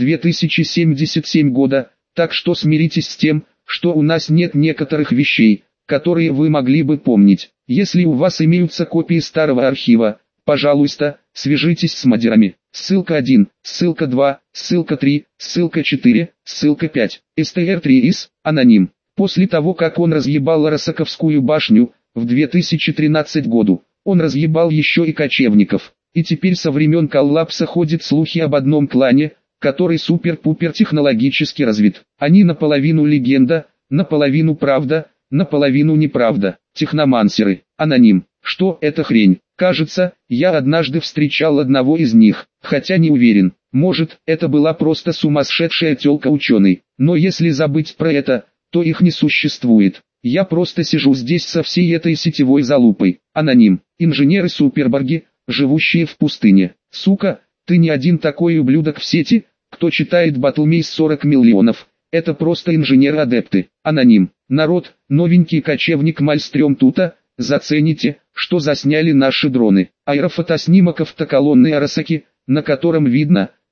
2077 года, так что смиритесь с тем, что у нас нет некоторых вещей, которые вы могли бы помнить. Если у вас имеются копии старого архива, пожалуйста, свяжитесь с модерами. Ссылка 1, ссылка 2, ссылка 3, ссылка 4, ссылка 5. STR3IS, аноним. После того, как он разъебал Арасаковскую башню, в 2013 году, он разъебал еще и кочевников. И теперь со времен коллапса ходят слухи об одном клане, который супер-пупер технологически развит. Они наполовину легенда, наполовину правда, наполовину неправда. Техномансеры. Аноним. Что это хрень? Кажется, я однажды встречал одного из них, хотя не уверен. Может, это была просто сумасшедшая тёлка-ученый. Но если забыть про это, то их не существует. Я просто сижу здесь со всей этой сетевой залупой. Аноним. Инженеры-суперборги, живущие в пустыне. Сука, ты не один такой ублюдок в сети, кто читает Батлмейс 40 миллионов. Это просто инженеры-адепты. Аноним. Народ, новенький кочевник Мальстрём тута, зацените, что засняли наши дроны. Аэрофотоснимок автоколонны Арасаки, на котором видно,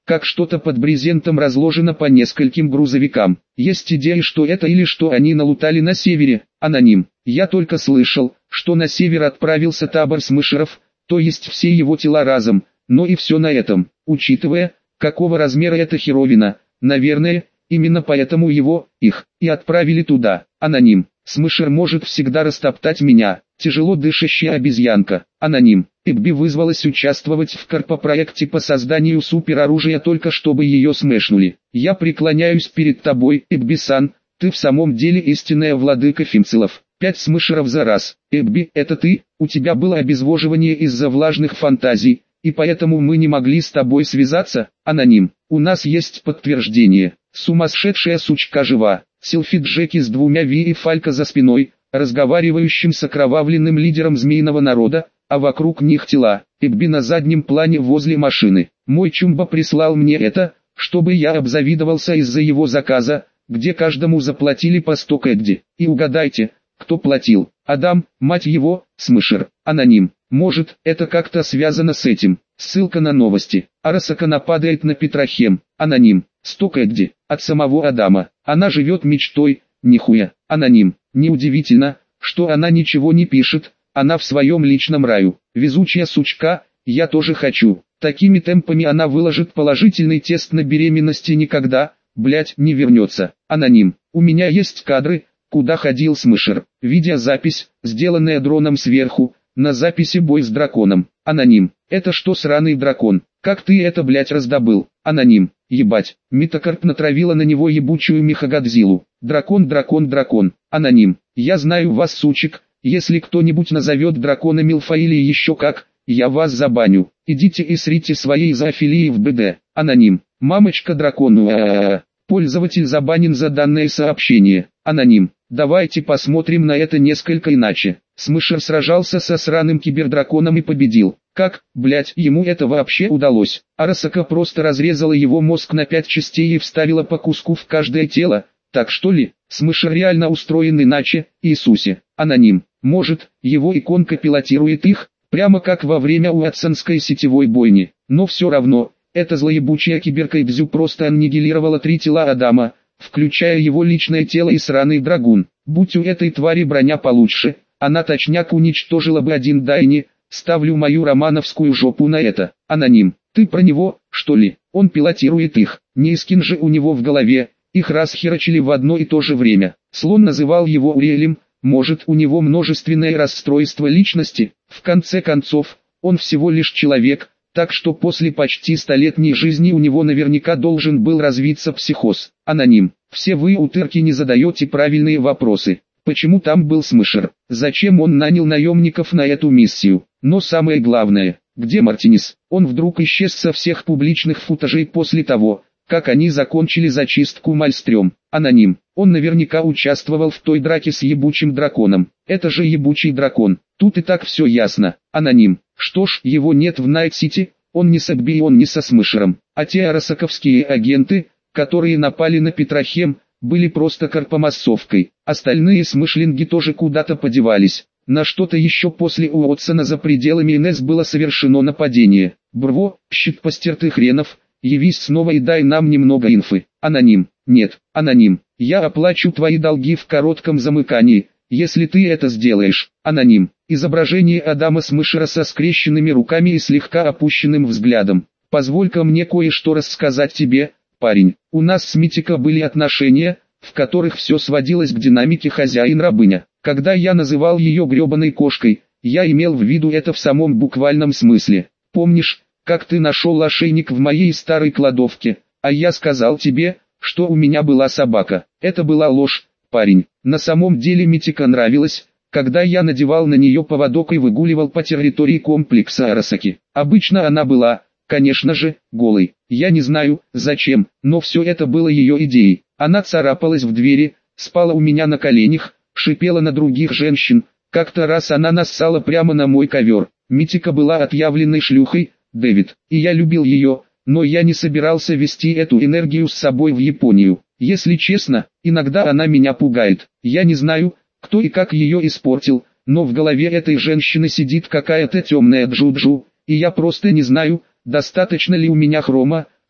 как что-то под брезентом разложено по нескольким грузовикам. Есть идеи, что это или что они налутали на севере. Аноним. Я только слышал, что на север отправился табор смышеров, то есть все его тела разом, но и все на этом. Учитывая, какого размера эта херовина, наверное, именно поэтому их и отправили туда. Аноним. Смышер может всегда растоптать меня. Тяжело дышащая обезьянка. Аноним. Эбби вызвалась участвовать в корпопроекте по созданию супероружия только чтобы ее смешнули. Я преклоняюсь перед тобой, Эбби-сан, ты в самом деле истинная владыка фимцелов. 5 смышеров за раз. Эбби, это ты? У тебя было обезвоживание из-за влажных фантазий, и поэтому мы не могли с тобой связаться? Аноним. У нас есть подтверждение. Сумасшедшая сучка жива. Селфи Джеки с 2 Ви и Фалька за спиной, разговаривающим с окровавленным лидером змеиного народа, а вокруг них тела. Эбби на заднем плане возле машины. Мой Чумба прислал мне это, чтобы я обзавидовался из-за его заказа, где каждому заплатили по 100 кэдди. И угадайте, кто платил? Адам, мать его, смышер. Аноним. Может, это как-то связано с этим. Ссылка на новости. Арасака нападает на Петрохем. Аноним. 100 кэдди. От самого Адама. Она живет мечтой. Нихуя. Аноним. Неудивительно, что она ничего не пишет. Она в своем личном раю. Везучая сучка, я тоже хочу. Такими темпами она выложит положительный тест на беременность и никогда, не вернется. Аноним. У меня есть кадры, куда ходил смышер. Видеозапись, сделанная дроном сверху, на записи бой с драконом. Аноним. Это что, сраный дракон? Как ты это, раздобыл? Аноним. Ебать. Метакарп натравила на него ебучую Мехагодзиллу. Дракон, дракон, дракон. Аноним. Я знаю вас, сучек. Если кто-нибудь назовет дракона Милфа или еще как, я вас забаню. Идите и срите свои зоофилии в БД. Аноним. Мамочка дракону. Пользователь забанен за данное сообщение. Аноним. Давайте посмотрим на это несколько иначе. Смышер сражался со сраным кибердраконом и победил. Как, ему это вообще удалось? Арасака просто разрезала его мозг на 5 частей и вставила по куску в каждое тело. Так что ли? Смышер реально устроен иначе, Иисусе. Аноним. Может, его иконка пилотирует их, прямо как во время уотсонской сетевой бойни. Но все равно, эта злоебучая киберкайдзю просто аннигилировала 3 тела Адама, включая его личное тело и сраный драгун. Будь у этой твари броня получше, она точняк уничтожила бы один Дайни. Ставлю мою романовскую жопу на это. Аноним. Ты про него, что ли? Он пилотирует их. Не скин же у него в голове. Их расхерачили в одно и то же время. Слон называл его Уриэлем. Может, у него множественное расстройство личности? В конце концов, он всего лишь человек, так что после почти 100-летней жизни у него наверняка должен был развиться психоз. Аноним. Все вы, утырки, не задаете правильные вопросы. Почему там был смышер? Зачем он нанял наемников на эту миссию? Но самое главное, где Мартинес? Он вдруг исчез со всех публичных футажей после того, как они закончили зачистку Мальстрём. Аноним. Он наверняка участвовал в той драке с ебучим драконом. Это же ебучий дракон. Тут и так все ясно. Аноним. Что ж, его нет в Найт-Сити, он не с Эбби и он не со смышером. А те арасаковские агенты, которые напали на Петрохем, были просто корпомассовкой. Остальные смышлинги тоже куда-то подевались. На что-то еще после Уотсона за пределами НС было совершено нападение. Брво, щитпостер ты хренов, явись снова и дай нам немного инфы. Аноним. Нет, аноним. Я оплачу твои долги в коротком замыкании, если ты это сделаешь. Аноним. Изображение Адама Смышера со скрещенными руками и слегка опущенным взглядом. Позволь-ка мне кое-что рассказать тебе, парень. У нас с Митико были отношения, в которых все сводилось к динамике хозяин-рабыня. Когда я называл ее гребаной кошкой, я имел в виду это в самом буквальном смысле. Помнишь, как ты нашел ошейник в моей старой кладовке, а я сказал тебе, что у меня была собака? Это была ложь, парень. На самом деле Митико нравилось, когда я надевал на нее поводок и выгуливал по территории комплекса Арасаки. Обычно она была, конечно же, голой. Я не знаю, зачем, но все это было ее идеей. Она царапалась в двери, спала у меня на коленях, шипела на других женщин. Как-то раз она нассала прямо на мой ковер. Митико была отъявленной шлюхой, Дэвид, и я любил ее, но я не собирался вести эту энергию с собой в Японию. Если честно, иногда она меня пугает. Я не знаю, кто и как ее испортил, но в голове этой женщины сидит какая-то темная джуджу, и я просто не знаю, достаточно ли у меня хрома,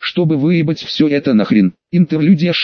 чтобы выебать все это нахрен. Интерлюдия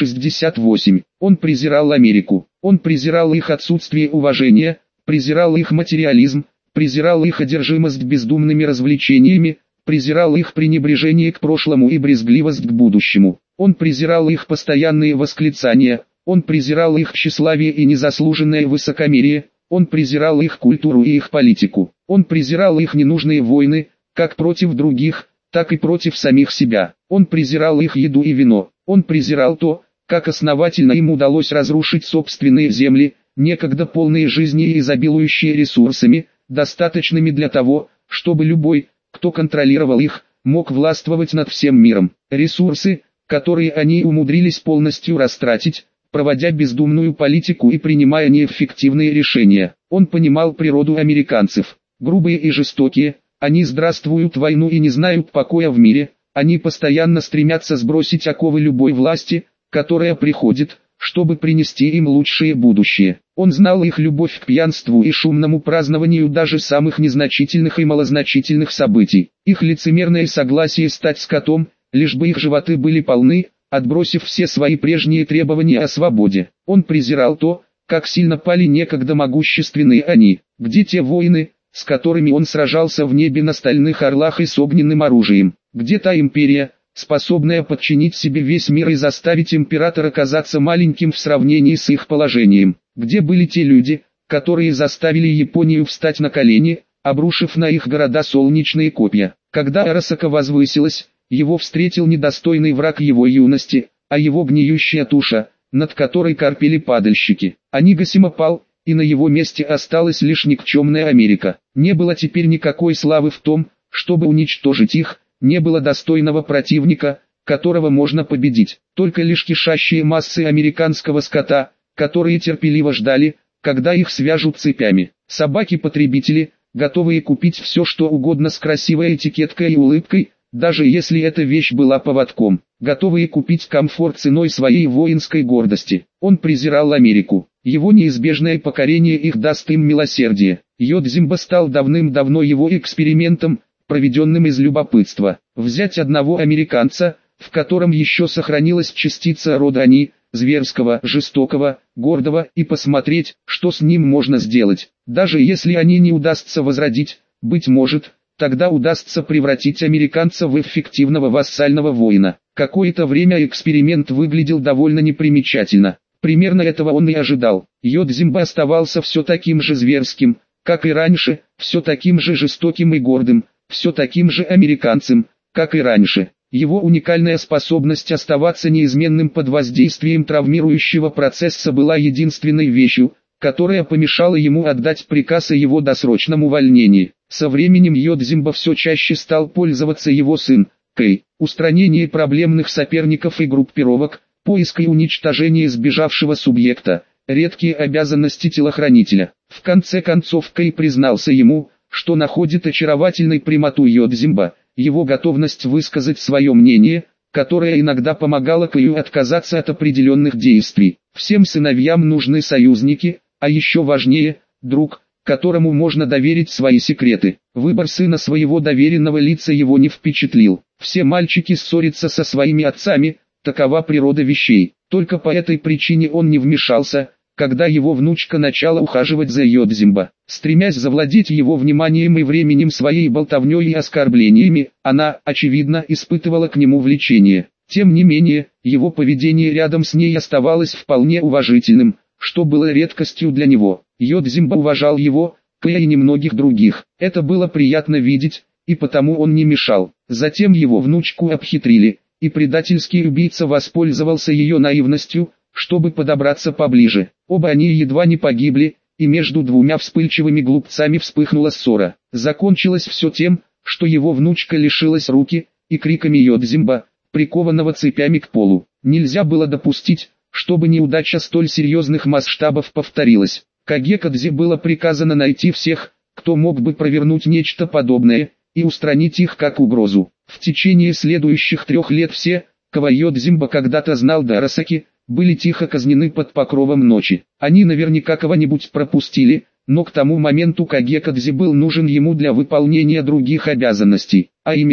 68. Он презирал Америку. Он презирал их отсутствие уважения, презирал их материализм, презирал их одержимость бездумными развлечениями, презирал их пренебрежение к прошлому и брезгливость к будущему. Он презирал их постоянные восклицания, он презирал их тщеславие и незаслуженное высокомерие, он презирал их культуру и их политику. Он презирал их ненужные войны, как против других, так и против самих себя. Он презирал их еду и вино. Он презирал то, как основательно им удалось разрушить собственные земли, некогда полные жизни и изобилующие ресурсами, достаточными для того, чтобы любой, кто контролировал их, мог властвовать над всем миром. Ресурсы, которые они умудрились полностью растратить, проводя бездумную политику и принимая неэффективные решения. Он понимал природу американцев. Грубые и жестокие, они здравствуют войну и не знают покоя в мире, они постоянно стремятся сбросить оковы любой власти, которая приходит, чтобы принести им лучшее будущее. Он знал их любовь к пьянству и шумному празднованию даже самых незначительных и малозначительных событий. Их лицемерное согласие стать скотом, лишь бы их животы были полны, отбросив все свои прежние требования о свободе. Он презирал то, как сильно пали некогда могущественные они, где те воины, с которыми он сражался в небе на стальных орлах и с огненным оружием, где та империя, способная подчинить себе весь мир и заставить императора казаться маленьким в сравнении с их положением, где были те люди, которые заставили Японию встать на колени, обрушив на их города солнечные копья. Когда Арасака возвысилась, его встретил недостойный враг его юности, а его гниющая туша, над которой корпели падальщики. Анигасима пал, и на его месте осталась лишь никчемная Америка. Не было теперь никакой славы в том, чтобы уничтожить их, не было достойного противника, которого можно победить. Только лишь кишащие массы американского скота, которые терпеливо ждали, когда их свяжут цепями. Собаки-потребители, готовые купить все что угодно с красивой этикеткой и улыбкой, даже если эта вещь была поводком, готовые купить комфорт ценой своей воинской гордости. Он презирал Америку. Его неизбежное покорение их даст им милосердие. Йодзимба стал давным-давно его экспериментом, проведенным из любопытства. Взять одного американца, в котором еще сохранилась частица рода они, зверского, жестокого, гордого, и посмотреть, что с ним можно сделать. Даже если они не удастся возродить, быть может, тогда удастся превратить американца в эффективного вассального воина. Какое-то время эксперимент выглядел довольно непримечательно. Примерно этого он и ожидал. Йодзимба оставался все таким же зверским, как и раньше, все таким же жестоким и гордым, все таким же американцем, как и раньше. Его уникальная способность оставаться неизменным под воздействием травмирующего процесса была единственной вещью, которая помешала ему отдать приказ о его досрочном увольнении. Со временем Йодзимба все чаще стал пользоваться его сын, Кэй. Устранение проблемных соперников и группировок, поиск и уничтожение сбежавшего субъекта, редкие обязанности телохранителя. В конце концов Кэй признался ему, что находит очаровательной прямоту Йодзимба, его готовность высказать свое мнение, которое иногда помогало Кэю отказаться от определенных действий. Всем сыновьям нужны союзники, а еще важнее, друг, которому можно доверить свои секреты. Выбор сына своего доверенного лица его не впечатлил. Все мальчики ссорятся со своими отцами, такова природа вещей. Только по этой причине он не вмешался, когда его внучка начала ухаживать за Йодзимба. Стремясь завладеть его вниманием и временем своей болтовней и оскорблениями, она, очевидно, испытывала к нему влечение. Тем не менее, его поведение рядом с ней оставалось вполне уважительным, что было редкостью для него. Йодзимба уважал его, Кэя и немногих других. Это было приятно видеть, и потому он не мешал. Затем его внучку обхитрили, и предательский убийца воспользовался ее наивностью, чтобы подобраться поближе. Оба они едва не погибли, и между двумя вспыльчивыми глупцами вспыхнула ссора. Закончилось все тем, что его внучка лишилась руки, и криками Йодзимба, прикованного цепями к полу. Нельзя было допустить, чтобы неудача столь серьезных масштабов повторилась. Кагекадзе было приказано найти всех, кто мог бы провернуть нечто подобное, и устранить их как угрозу. В течение следующих 3 лет все, кого Йодзимба когда-то знал до Арасаки, были тихо казнены под покровом ночи. Они наверняка кого-нибудь пропустили, но к тому моменту Кагекадзе был нужен ему для выполнения других обязанностей, а именно,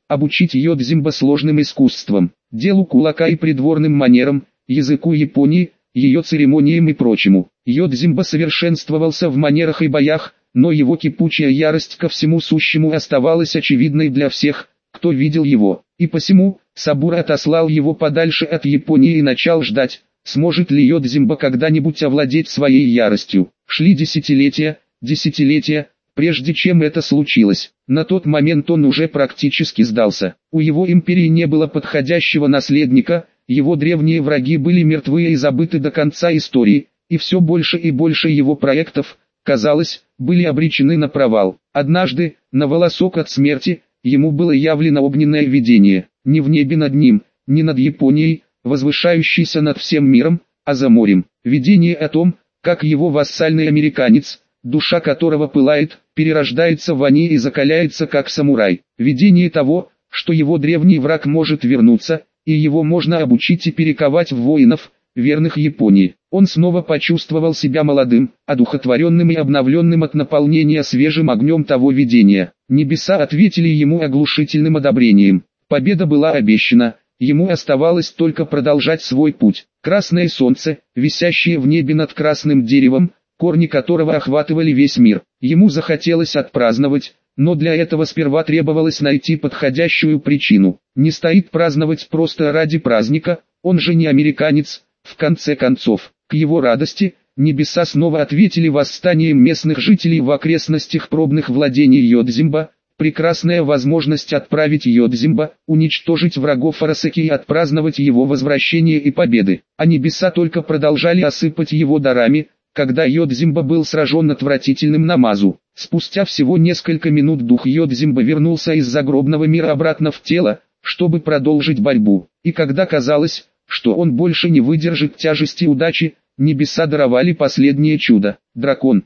обучить Йодзимба сложным искусствам, делу кулака и придворным манерам, языку Японии, ее церемониям и прочему. Йодзимба совершенствовался в манерах и боях, но его кипучая ярость ко всему сущему оставалась очевидной для всех, кто видел его, и посему Сабура отослал его подальше от Японии и начал ждать, сможет ли Йодзимба когда-нибудь овладеть своей яростью. Шли десятилетия, прежде чем это случилось. На тот момент он уже практически сдался. У его империи не было подходящего наследника, его древние враги были мертвы и забыты до конца истории, и все больше и больше его проектов, казалось, были обречены на провал. Однажды, на волосок от смерти, ему было явлено огненное видение, не в небе над ним, не над Японией, возвышающейся над всем миром, а за морем. Видение о том, как его вассальный американец, душа которого пылает, перерождается в Они и закаляется как самурай. Видение того, что его древний враг может вернуться, и его можно обучить и перековать в воинов, верных Японии. Он снова почувствовал себя молодым, одухотворенным и обновленным от наполнения свежим огнем того видения. Небеса ответили ему оглушительным одобрением. Победа была обещана, ему оставалось только продолжать свой путь. Красное солнце, висящее в небе над красным деревом, корни которого охватывали весь мир. Ему захотелось отпраздновать, но для этого сперва требовалось найти подходящую причину. Не стоит праздновать просто ради праздника, он же не американец. В конце концов, к его радости, небеса снова ответили восстанием местных жителей в окрестностях пробных владений Йодзимба. Прекрасная возможность отправить Йодзимба, уничтожить врагов Арасаки и отпраздновать его возвращение и победы. А небеса только продолжали осыпать его дарами, когда Йодзимба был сражен отвратительным Намазу. Спустя всего несколько минут дух Йодзимба вернулся из загробного мира обратно в тело, чтобы продолжить борьбу. И когда казалось, что он больше не выдержит тяжести удачи, небеса даровали последнее чудо. Дракон.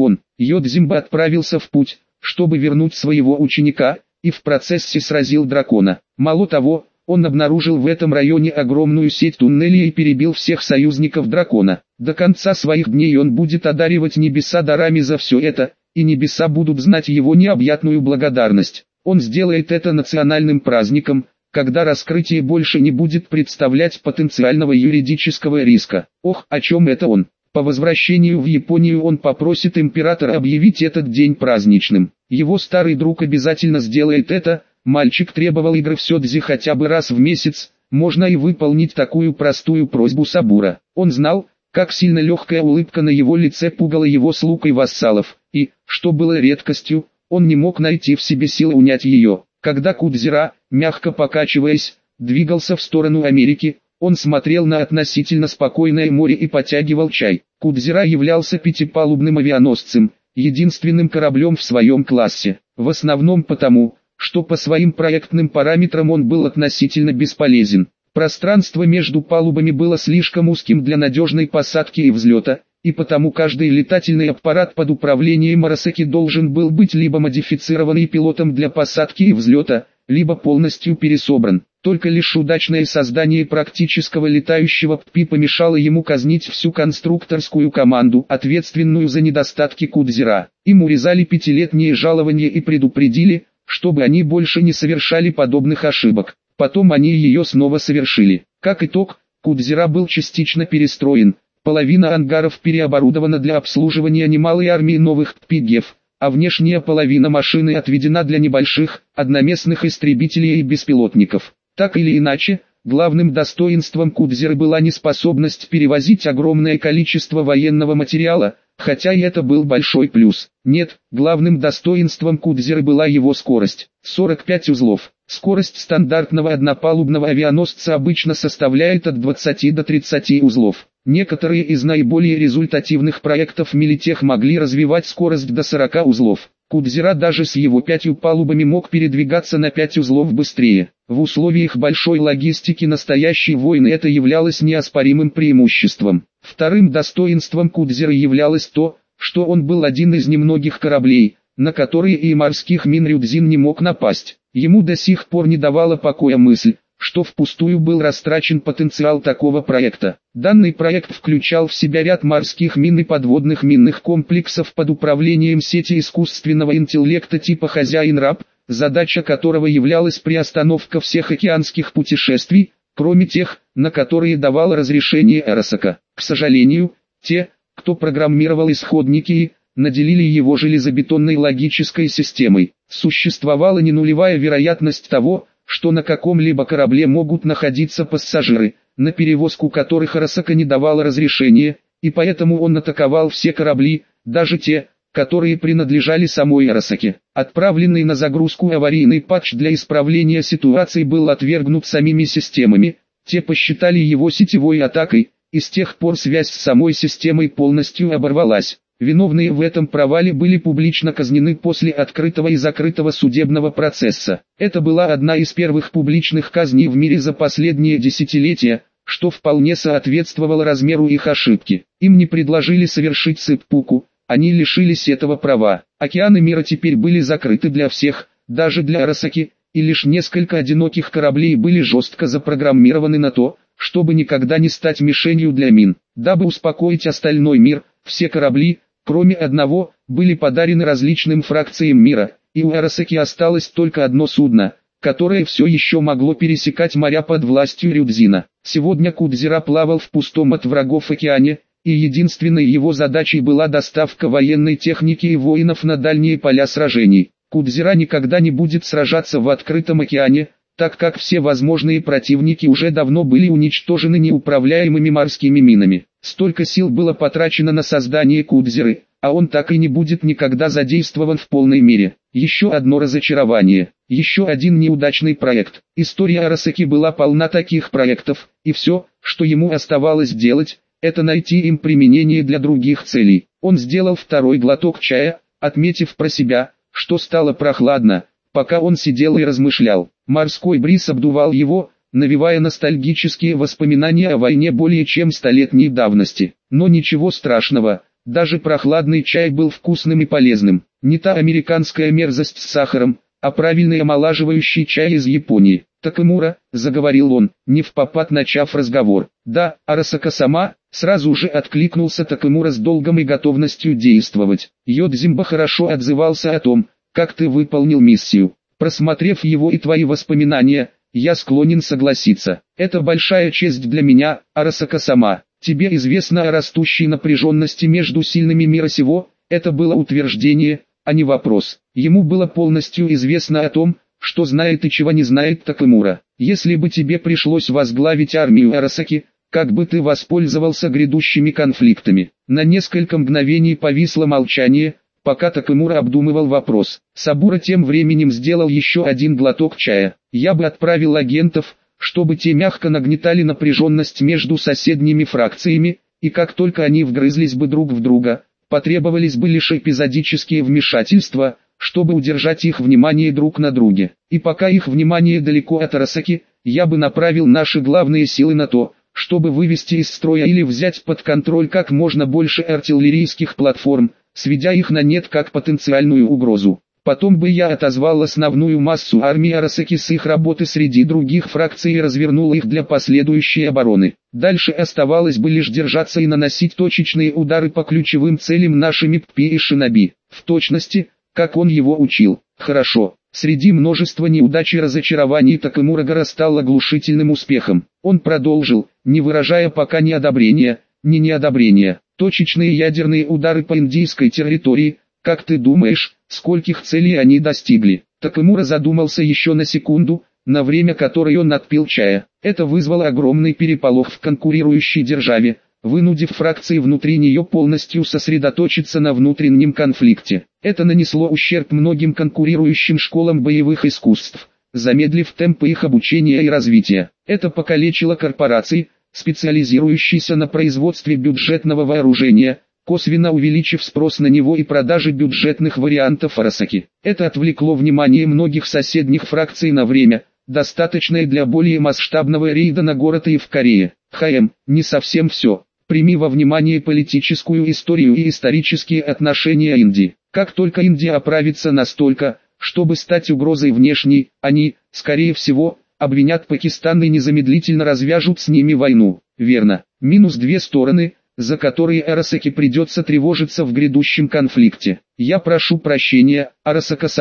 Йодзимба отправился в путь, чтобы вернуть своего ученика, и в процессе сразил дракона. Мало того, он обнаружил в этом районе огромную сеть туннелей и перебил всех союзников дракона. До конца своих дней он будет одаривать небеса дарами за все это, и небеса будут знать его необъятную благодарность. Он сделает это национальным праздником, когда раскрытие больше не будет представлять потенциального юридического риска. Ох, о чем это он? По возвращению в Японию он попросит императора объявить этот день праздничным. Его старый друг обязательно сделает это. Мальчик требовал игры в сёдзи хотя бы раз в месяц. Можно и выполнить такую простую просьбу Сабура. Он знал, как сильно легкая улыбка на его лице пугала его слуг и вассалов, и, что было редкостью, он не мог найти в себе силы унять ее. Когда Кудзира, мягко покачиваясь, двигался в сторону Америки, он смотрел на относительно спокойное море и потягивал чай. Кудзира являлся пятипалубным авианосцем, единственным кораблем в своем классе, в основном потому, что по своим проектным параметрам он был относительно бесполезен. Пространство между палубами было слишком узким для надежной посадки и взлета, и потому каждый летательный аппарат под управлением Арасаки должен был быть либо модифицированный пилотом для посадки и взлета, либо полностью пересобран. Только лишь удачное создание практического летающего ППИ помешало ему казнить всю конструкторскую команду, ответственную за недостатки Кудзира. Им урезали 5-летние жалования и предупредили, чтобы они больше не совершали подобных ошибок. Потом они ее снова совершили. Как итог, Кудзира был частично перестроен, половина ангаров переоборудована для обслуживания немалой армии новых ППИ-ГЕФ, а внешняя половина машины отведена для небольших, одноместных истребителей и беспилотников. Так или иначе, главным достоинством Кудзиры была неспособность перевозить огромное количество военного материала, хотя и это был большой плюс. Нет, главным достоинством Кудзиры была его скорость. 45 узлов. Скорость стандартного однопалубного авианосца обычно составляет от 20 до 30 узлов. Некоторые из наиболее результативных проектов Милитех могли развивать скорость до 40 узлов. Кудзира даже с его 5 палубами мог передвигаться на 5 узлов быстрее. В условиях большой логистики настоящей войны это являлось неоспоримым преимуществом. Вторым достоинством Кудзиры являлось то, что он был один из немногих кораблей, на которые и морских мин Рюдзин не мог напасть. Ему до сих пор не давала покоя мысль, что впустую был растрачен потенциал такого проекта. Данный проект включал в себя ряд морских мин и подводных минных комплексов под управлением сети искусственного интеллекта типа «Хозяин-раб», задача которого являлась приостановка всех океанских путешествий, кроме тех, на которые давало разрешение Арасака. К сожалению, те, кто программировал исходники и наделили его железобетонной логической системой. Существовала не нулевая вероятность того, что на каком-либо корабле могут находиться пассажиры, на перевозку которых Арасака не давала разрешения, и поэтому он атаковал все корабли, даже те, которые принадлежали самой Арасаке. Отправленный на загрузку аварийный патч для исправления ситуации был отвергнут самими системами, те посчитали его сетевой атакой, и с тех пор связь с самой системой полностью оборвалась. Виновные в этом провале были публично казнены после открытого и закрытого судебного процесса. Это была одна из первых публичных казней в мире за последние десятилетия, что вполне соответствовало размеру их ошибки. Им не предложили совершить сеппуку, они лишились этого права. Океаны мира теперь были закрыты для всех, даже для Арасаки, и лишь несколько одиноких кораблей были жестко запрограммированы на то, чтобы никогда не стать мишенью для мин. Дабы успокоить остальной мир, все корабли, кроме одного, были подарены различным фракциям мира, и у Арасаки осталось только одно судно, которое все еще могло пересекать моря под властью Рюдзина. Сегодня Кудзира плавал в пустом от врагов океане, и единственной его задачей была доставка военной техники и воинов на дальние поля сражений. Кудзира никогда не будет сражаться в открытом океане, так как все возможные противники уже давно были уничтожены неуправляемыми морскими минами. Столько сил было потрачено на создание Кудзиры, а он так и не будет никогда задействован в полной мере. Еще одно разочарование, еще один неудачный проект. История Арасаки была полна таких проектов, и все, что ему оставалось делать, это найти им применение для других целей. Он сделал второй глоток чая, отметив про себя, что стало прохладно, пока он сидел и размышлял. Морской бриз обдувал его, навевая ностальгические воспоминания о войне более чем столетней давности. Но ничего страшного, даже прохладный чай был вкусным и полезным. Не та американская мерзость с сахаром, а правильный омолаживающий чай из Японии. «Такэмура», — заговорил он, невпопад начав разговор. «Да, Арасака сама», — сразу же откликнулся Такэмура с долгом и готовностью действовать. Йодзимба хорошо отзывался о том, как ты выполнил миссию. Просмотрев его и твои воспоминания, я склонен согласиться. Это большая честь для меня, Арасака сама. Тебе известно о растущей напряженности между сильными мира сего, это было утверждение, а не вопрос. Ему было полностью известно о том, что знает и чего не знает Такэмура. Если бы тебе пришлось возглавить армию Арасаки, как бы ты воспользовался грядущими конфликтами? На несколько мгновений повисло молчание, пока Такэмура обдумывал вопрос. Сабура тем временем сделал еще один глоток чая. Я бы отправил агентов, чтобы те мягко нагнетали напряженность между соседними фракциями, и как только они вгрызлись бы друг в друга, потребовались бы лишь эпизодические вмешательства, чтобы удержать их внимание друг на друге. И пока их внимание далеко от Арасаки, я бы направил наши главные силы на то, чтобы вывести из строя или взять под контроль как можно больше артиллерийских платформ, сведя их на нет как потенциальную угрозу. Потом бы я отозвал основную массу армии Арасаки с их работы среди других фракций и развернул их для последующей обороны. Дальше оставалось бы лишь держаться и наносить точечные удары по ключевым целям нашими ПП и Шиноби, в точности, как он его учил. Хорошо. Среди множества неудач и разочарований Такэмура стал оглушительным успехом. Он продолжил, не выражая пока ни одобрения, ни неодобрения. Точечные ядерные удары по индийской территории, как ты думаешь, скольких целей они достигли? Такэмура задумался еще на секунду, на время которой он отпил чая. Это вызвало огромный переполох в конкурирующей державе, вынудив фракции внутри нее полностью сосредоточиться на внутреннем конфликте. Это нанесло ущерб многим конкурирующим школам боевых искусств, замедлив темпы их обучения и развития. Это покалечило корпорации, специализирующиеся на производстве бюджетного вооружения, косвенно увеличив спрос на него и продажи бюджетных вариантов Арасаки. Это отвлекло внимание многих соседних фракций на время, достаточное для более масштабного рейда на город и в Корее. Не совсем все. Прими во внимание политическую историю и исторические отношения Индии. Как только Индия оправится настолько, чтобы стать угрозой внешней, они, скорее всего, обвинят Пакистан и незамедлительно развяжут с ними войну. Верно. Минус две стороны, за которые Арасаки придется тревожиться в грядущем конфликте. Я прошу прощения, Арасака сама.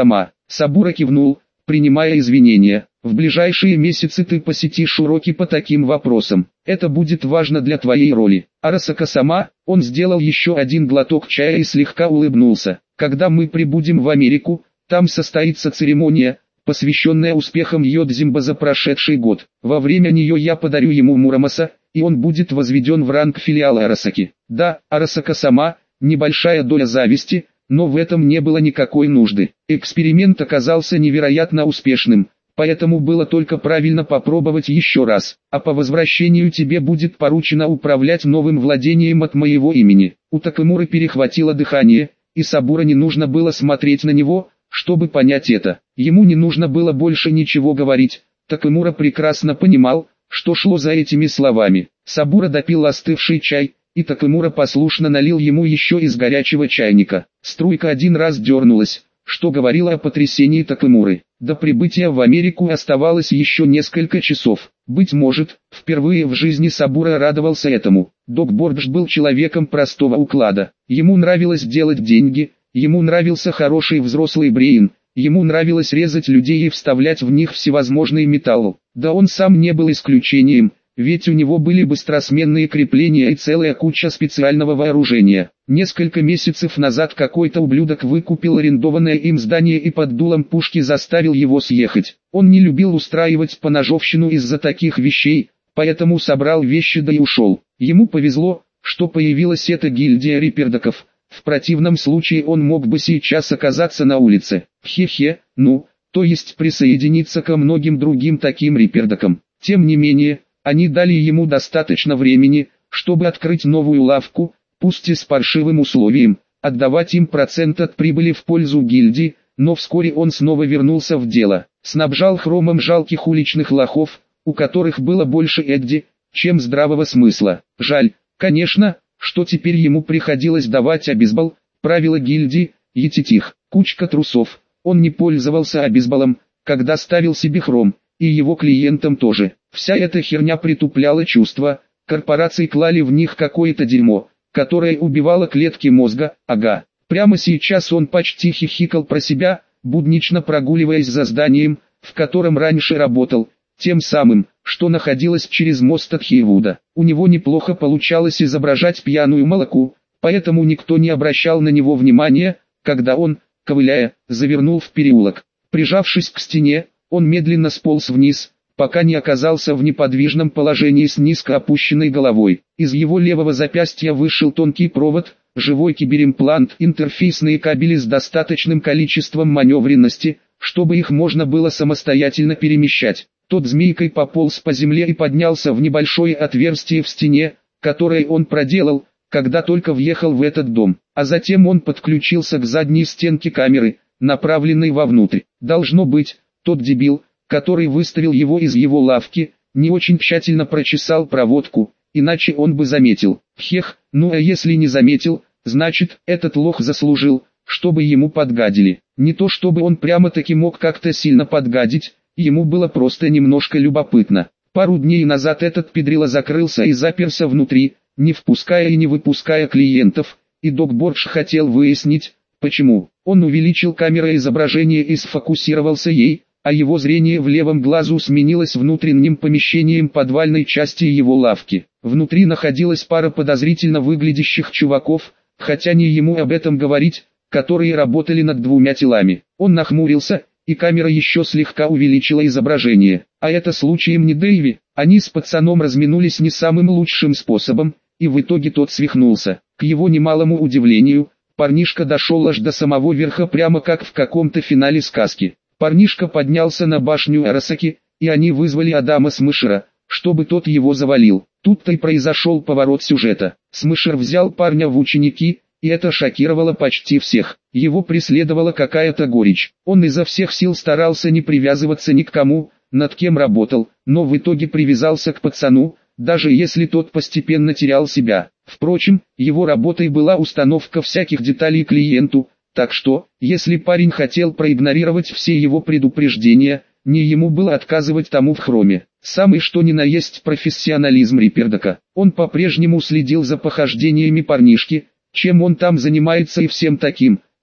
Сабура кивнул, принимая извинения. В ближайшие месяцы ты посетишь уроки по таким вопросам. Это будет важно для твоей роли. Арасака-сама, он сделал еще один глоток чая и слегка улыбнулся. Когда мы прибудем в Америку, там состоится церемония, посвященная успехам Йодзимба за прошедший год. Во время нее я подарю ему Мурамаса, и он будет возведен в ранг филиала Арасаки. Да, Арасака-сама, небольшая доля зависти, но в этом не было никакой нужды. Эксперимент оказался невероятно успешным, поэтому было только правильно попробовать еще раз. А по возвращению тебе будет поручено управлять новым владением от моего имени. У Такэмуры перехватило дыхание, и Сабура не нужно было смотреть на него, чтобы понять это. Ему не нужно было больше ничего говорить. Такэмура прекрасно понимал, что шло за этими словами. Сабура допил остывший чай, и Такэмура послушно налил ему еще из горячего чайника. Струйка один раз дернулась, что говорило о потрясении Такэмуры. До прибытия в Америку оставалось еще несколько часов. Быть может, впервые в жизни Сабура радовался этому. Док Бордж был человеком простого уклада. Ему нравилось делать деньги, ему нравился хороший взрослый брейн, ему нравилось резать людей и вставлять в них всевозможный металл. Да он сам не был исключением, ведь у него были быстросменные крепления и целая куча специального вооружения. Несколько месяцев назад какой-то ублюдок выкупил арендованное им здание и под дулом пушки заставил его съехать. Он не любил устраивать поножовщину из-за таких вещей, поэтому собрал вещи да и ушел. Ему повезло, что появилась эта гильдия рипердоков. В противном случае он мог бы сейчас оказаться на улице. Хе-хе, ну, то есть присоединиться ко многим другим таким рипердокам. Тем не менее, они дали ему достаточно времени, чтобы открыть новую лавку, пусть и с паршивым условием, отдавать им процент от прибыли в пользу гильдии, но вскоре он снова вернулся в дело. Снабжал хромом жалких уличных лохов, у которых было больше Эдди, чем здравого смысла. Жаль, конечно, что теперь ему приходилось давать обезбол, правила гильдии, етитих, кучка трусов. Он не пользовался обезболом, когда ставил себе хром, и его клиентам тоже. Вся эта херня притупляла чувства, корпорации клали в них какое-то дерьмо, которое убивало клетки мозга, ага. Прямо сейчас он почти хихикал про себя, буднично прогуливаясь за зданием, в котором раньше работал, тем самым, что находилось через мост от Хейвуда. У него неплохо получалось изображать пьяную молоку, поэтому никто не обращал на него внимания, когда он, ковыляя, завернул в переулок. Прижавшись к стене, он медленно сполз вниз, пока не оказался в неподвижном положении с низко опущенной головой. Из его левого запястья вышел тонкий провод, живой киберимплант, интерфейсные кабели с достаточным количеством маневренности, чтобы их можно было самостоятельно перемещать. Тот змейкой пополз по земле и поднялся в небольшое отверстие в стене, которое он проделал, когда только въехал в этот дом. А затем он подключился к задней стенке камеры, направленной вовнутрь. Должно быть, тот дебил, который выставил его из его лавки, не очень тщательно прочесал проводку, иначе он бы заметил. Хех, ну а если не заметил, значит, этот лох заслужил, чтобы ему подгадили. Не то чтобы он прямо-таки мог как-то сильно подгадить, ему было просто немножко любопытно. Пару дней назад этот педрила закрылся и заперся внутри, не впуская и не выпуская клиентов, и Док Бордж хотел выяснить, почему. Он увеличил камероизображение и сфокусировался ей, а его зрение в левом глазу сменилось внутренним помещением подвальной части его лавки. Внутри находилась пара подозрительно выглядящих чуваков, хотя не ему об этом говорить, которые работали над двумя телами. Он нахмурился, и камера еще слегка увеличила изображение. А это случаем не Дэйви. Они с пацаном разминулись не самым лучшим способом, и в итоге тот свихнулся. К его немалому удивлению, парнишка дошел аж до самого верха прямо как в каком-то финале сказки. Парнишка поднялся на башню Арасаки, и они вызвали Адама Смышера, чтобы тот его завалил. Тут-то и произошел поворот сюжета. Смышер взял парня в ученики, и это шокировало почти всех. Его преследовала какая-то горечь. Он изо всех сил старался не привязываться ни к кому, над кем работал, но в итоге привязался к пацану, даже если тот постепенно терял себя. Впрочем, его работой была установка всяких деталей клиенту, так что, если парень хотел проигнорировать все его предупреждения, не ему было отказывать тому в хроме. Самый что ни на есть профессионализм Рипердока. Он по-прежнему следил за похождениями парнишки, чем он там занимается и всем таким,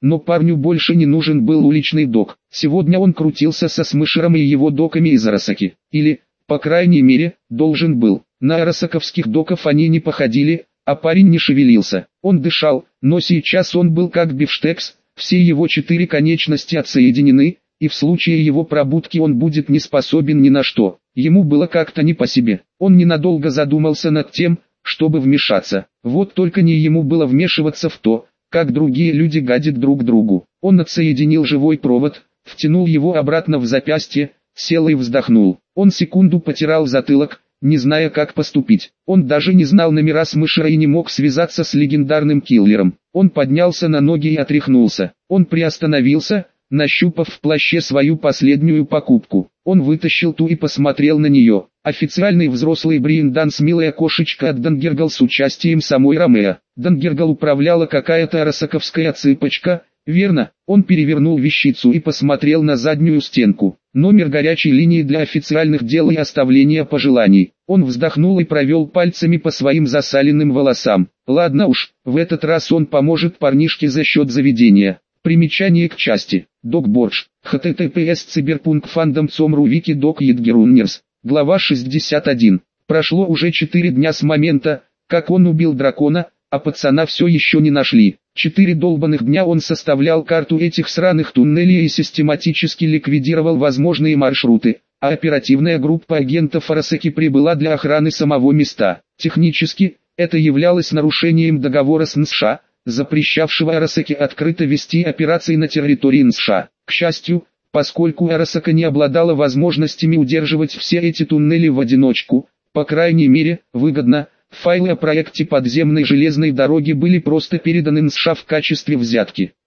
но парню больше не нужен был уличный док. Сегодня он крутился со Смышером и его доками из Арасаки. Или, по крайней мере, должен был. На арасаковских доков они не походили, а парень не шевелился. Он дышал, но сейчас он был как бифштекс, все его 4 конечности отсоединены, и в случае его пробудки он будет не способен ни на что. Ему было как-то не по себе. Он ненадолго задумался над тем, чтобы вмешаться. Вот только не ему было вмешиваться в то, как другие люди гадят друг другу. Он отсоединил живой провод, втянул его обратно в запястье, сел и вздохнул. Он секунду потирал затылок, не зная, как поступить. Он даже не знал номера Смышера и не мог связаться с легендарным киллером. Он поднялся на ноги и отряхнулся. Он приостановился, нащупав в плаще свою последнюю покупку. Он вытащил ту и посмотрел на нее. Официальный взрослый брейн-данс «Милая кошечка» от Дангергал с участием самой Ромео. Дангергал управляла какая-то арасаковская цыпочка, верно? Он перевернул вещицу и посмотрел на заднюю стенку. Номер горячей линии для официальных дел и оставления пожеланий. Он вздохнул и провел пальцами по своим засаленным волосам. Ладно уж, в этот раз он поможет парнишке за счет заведения. Примечание к части. Док Бордж. https cyberpunk.fandom.com.ru Wiki Doc Едгеруnnерс. Глава 61. Прошло уже 4 дня с момента, как он убил дракона, а пацана все еще не нашли. 4 долбаных дня он составлял карту этих сраных туннелей и систематически ликвидировал возможные маршруты, а оперативная группа агентов Арасаки прибыла для охраны самого места. Технически, это являлось нарушением договора с НСШ, запрещавшего Арасаки открыто вести операции на территории НСШ. К счастью, поскольку Арасака не обладала возможностями удерживать все эти туннели в одиночку, по крайней мере, выгодно, файлы о проекте подземной железной дороги были просто переданы НСШ в качестве взятки.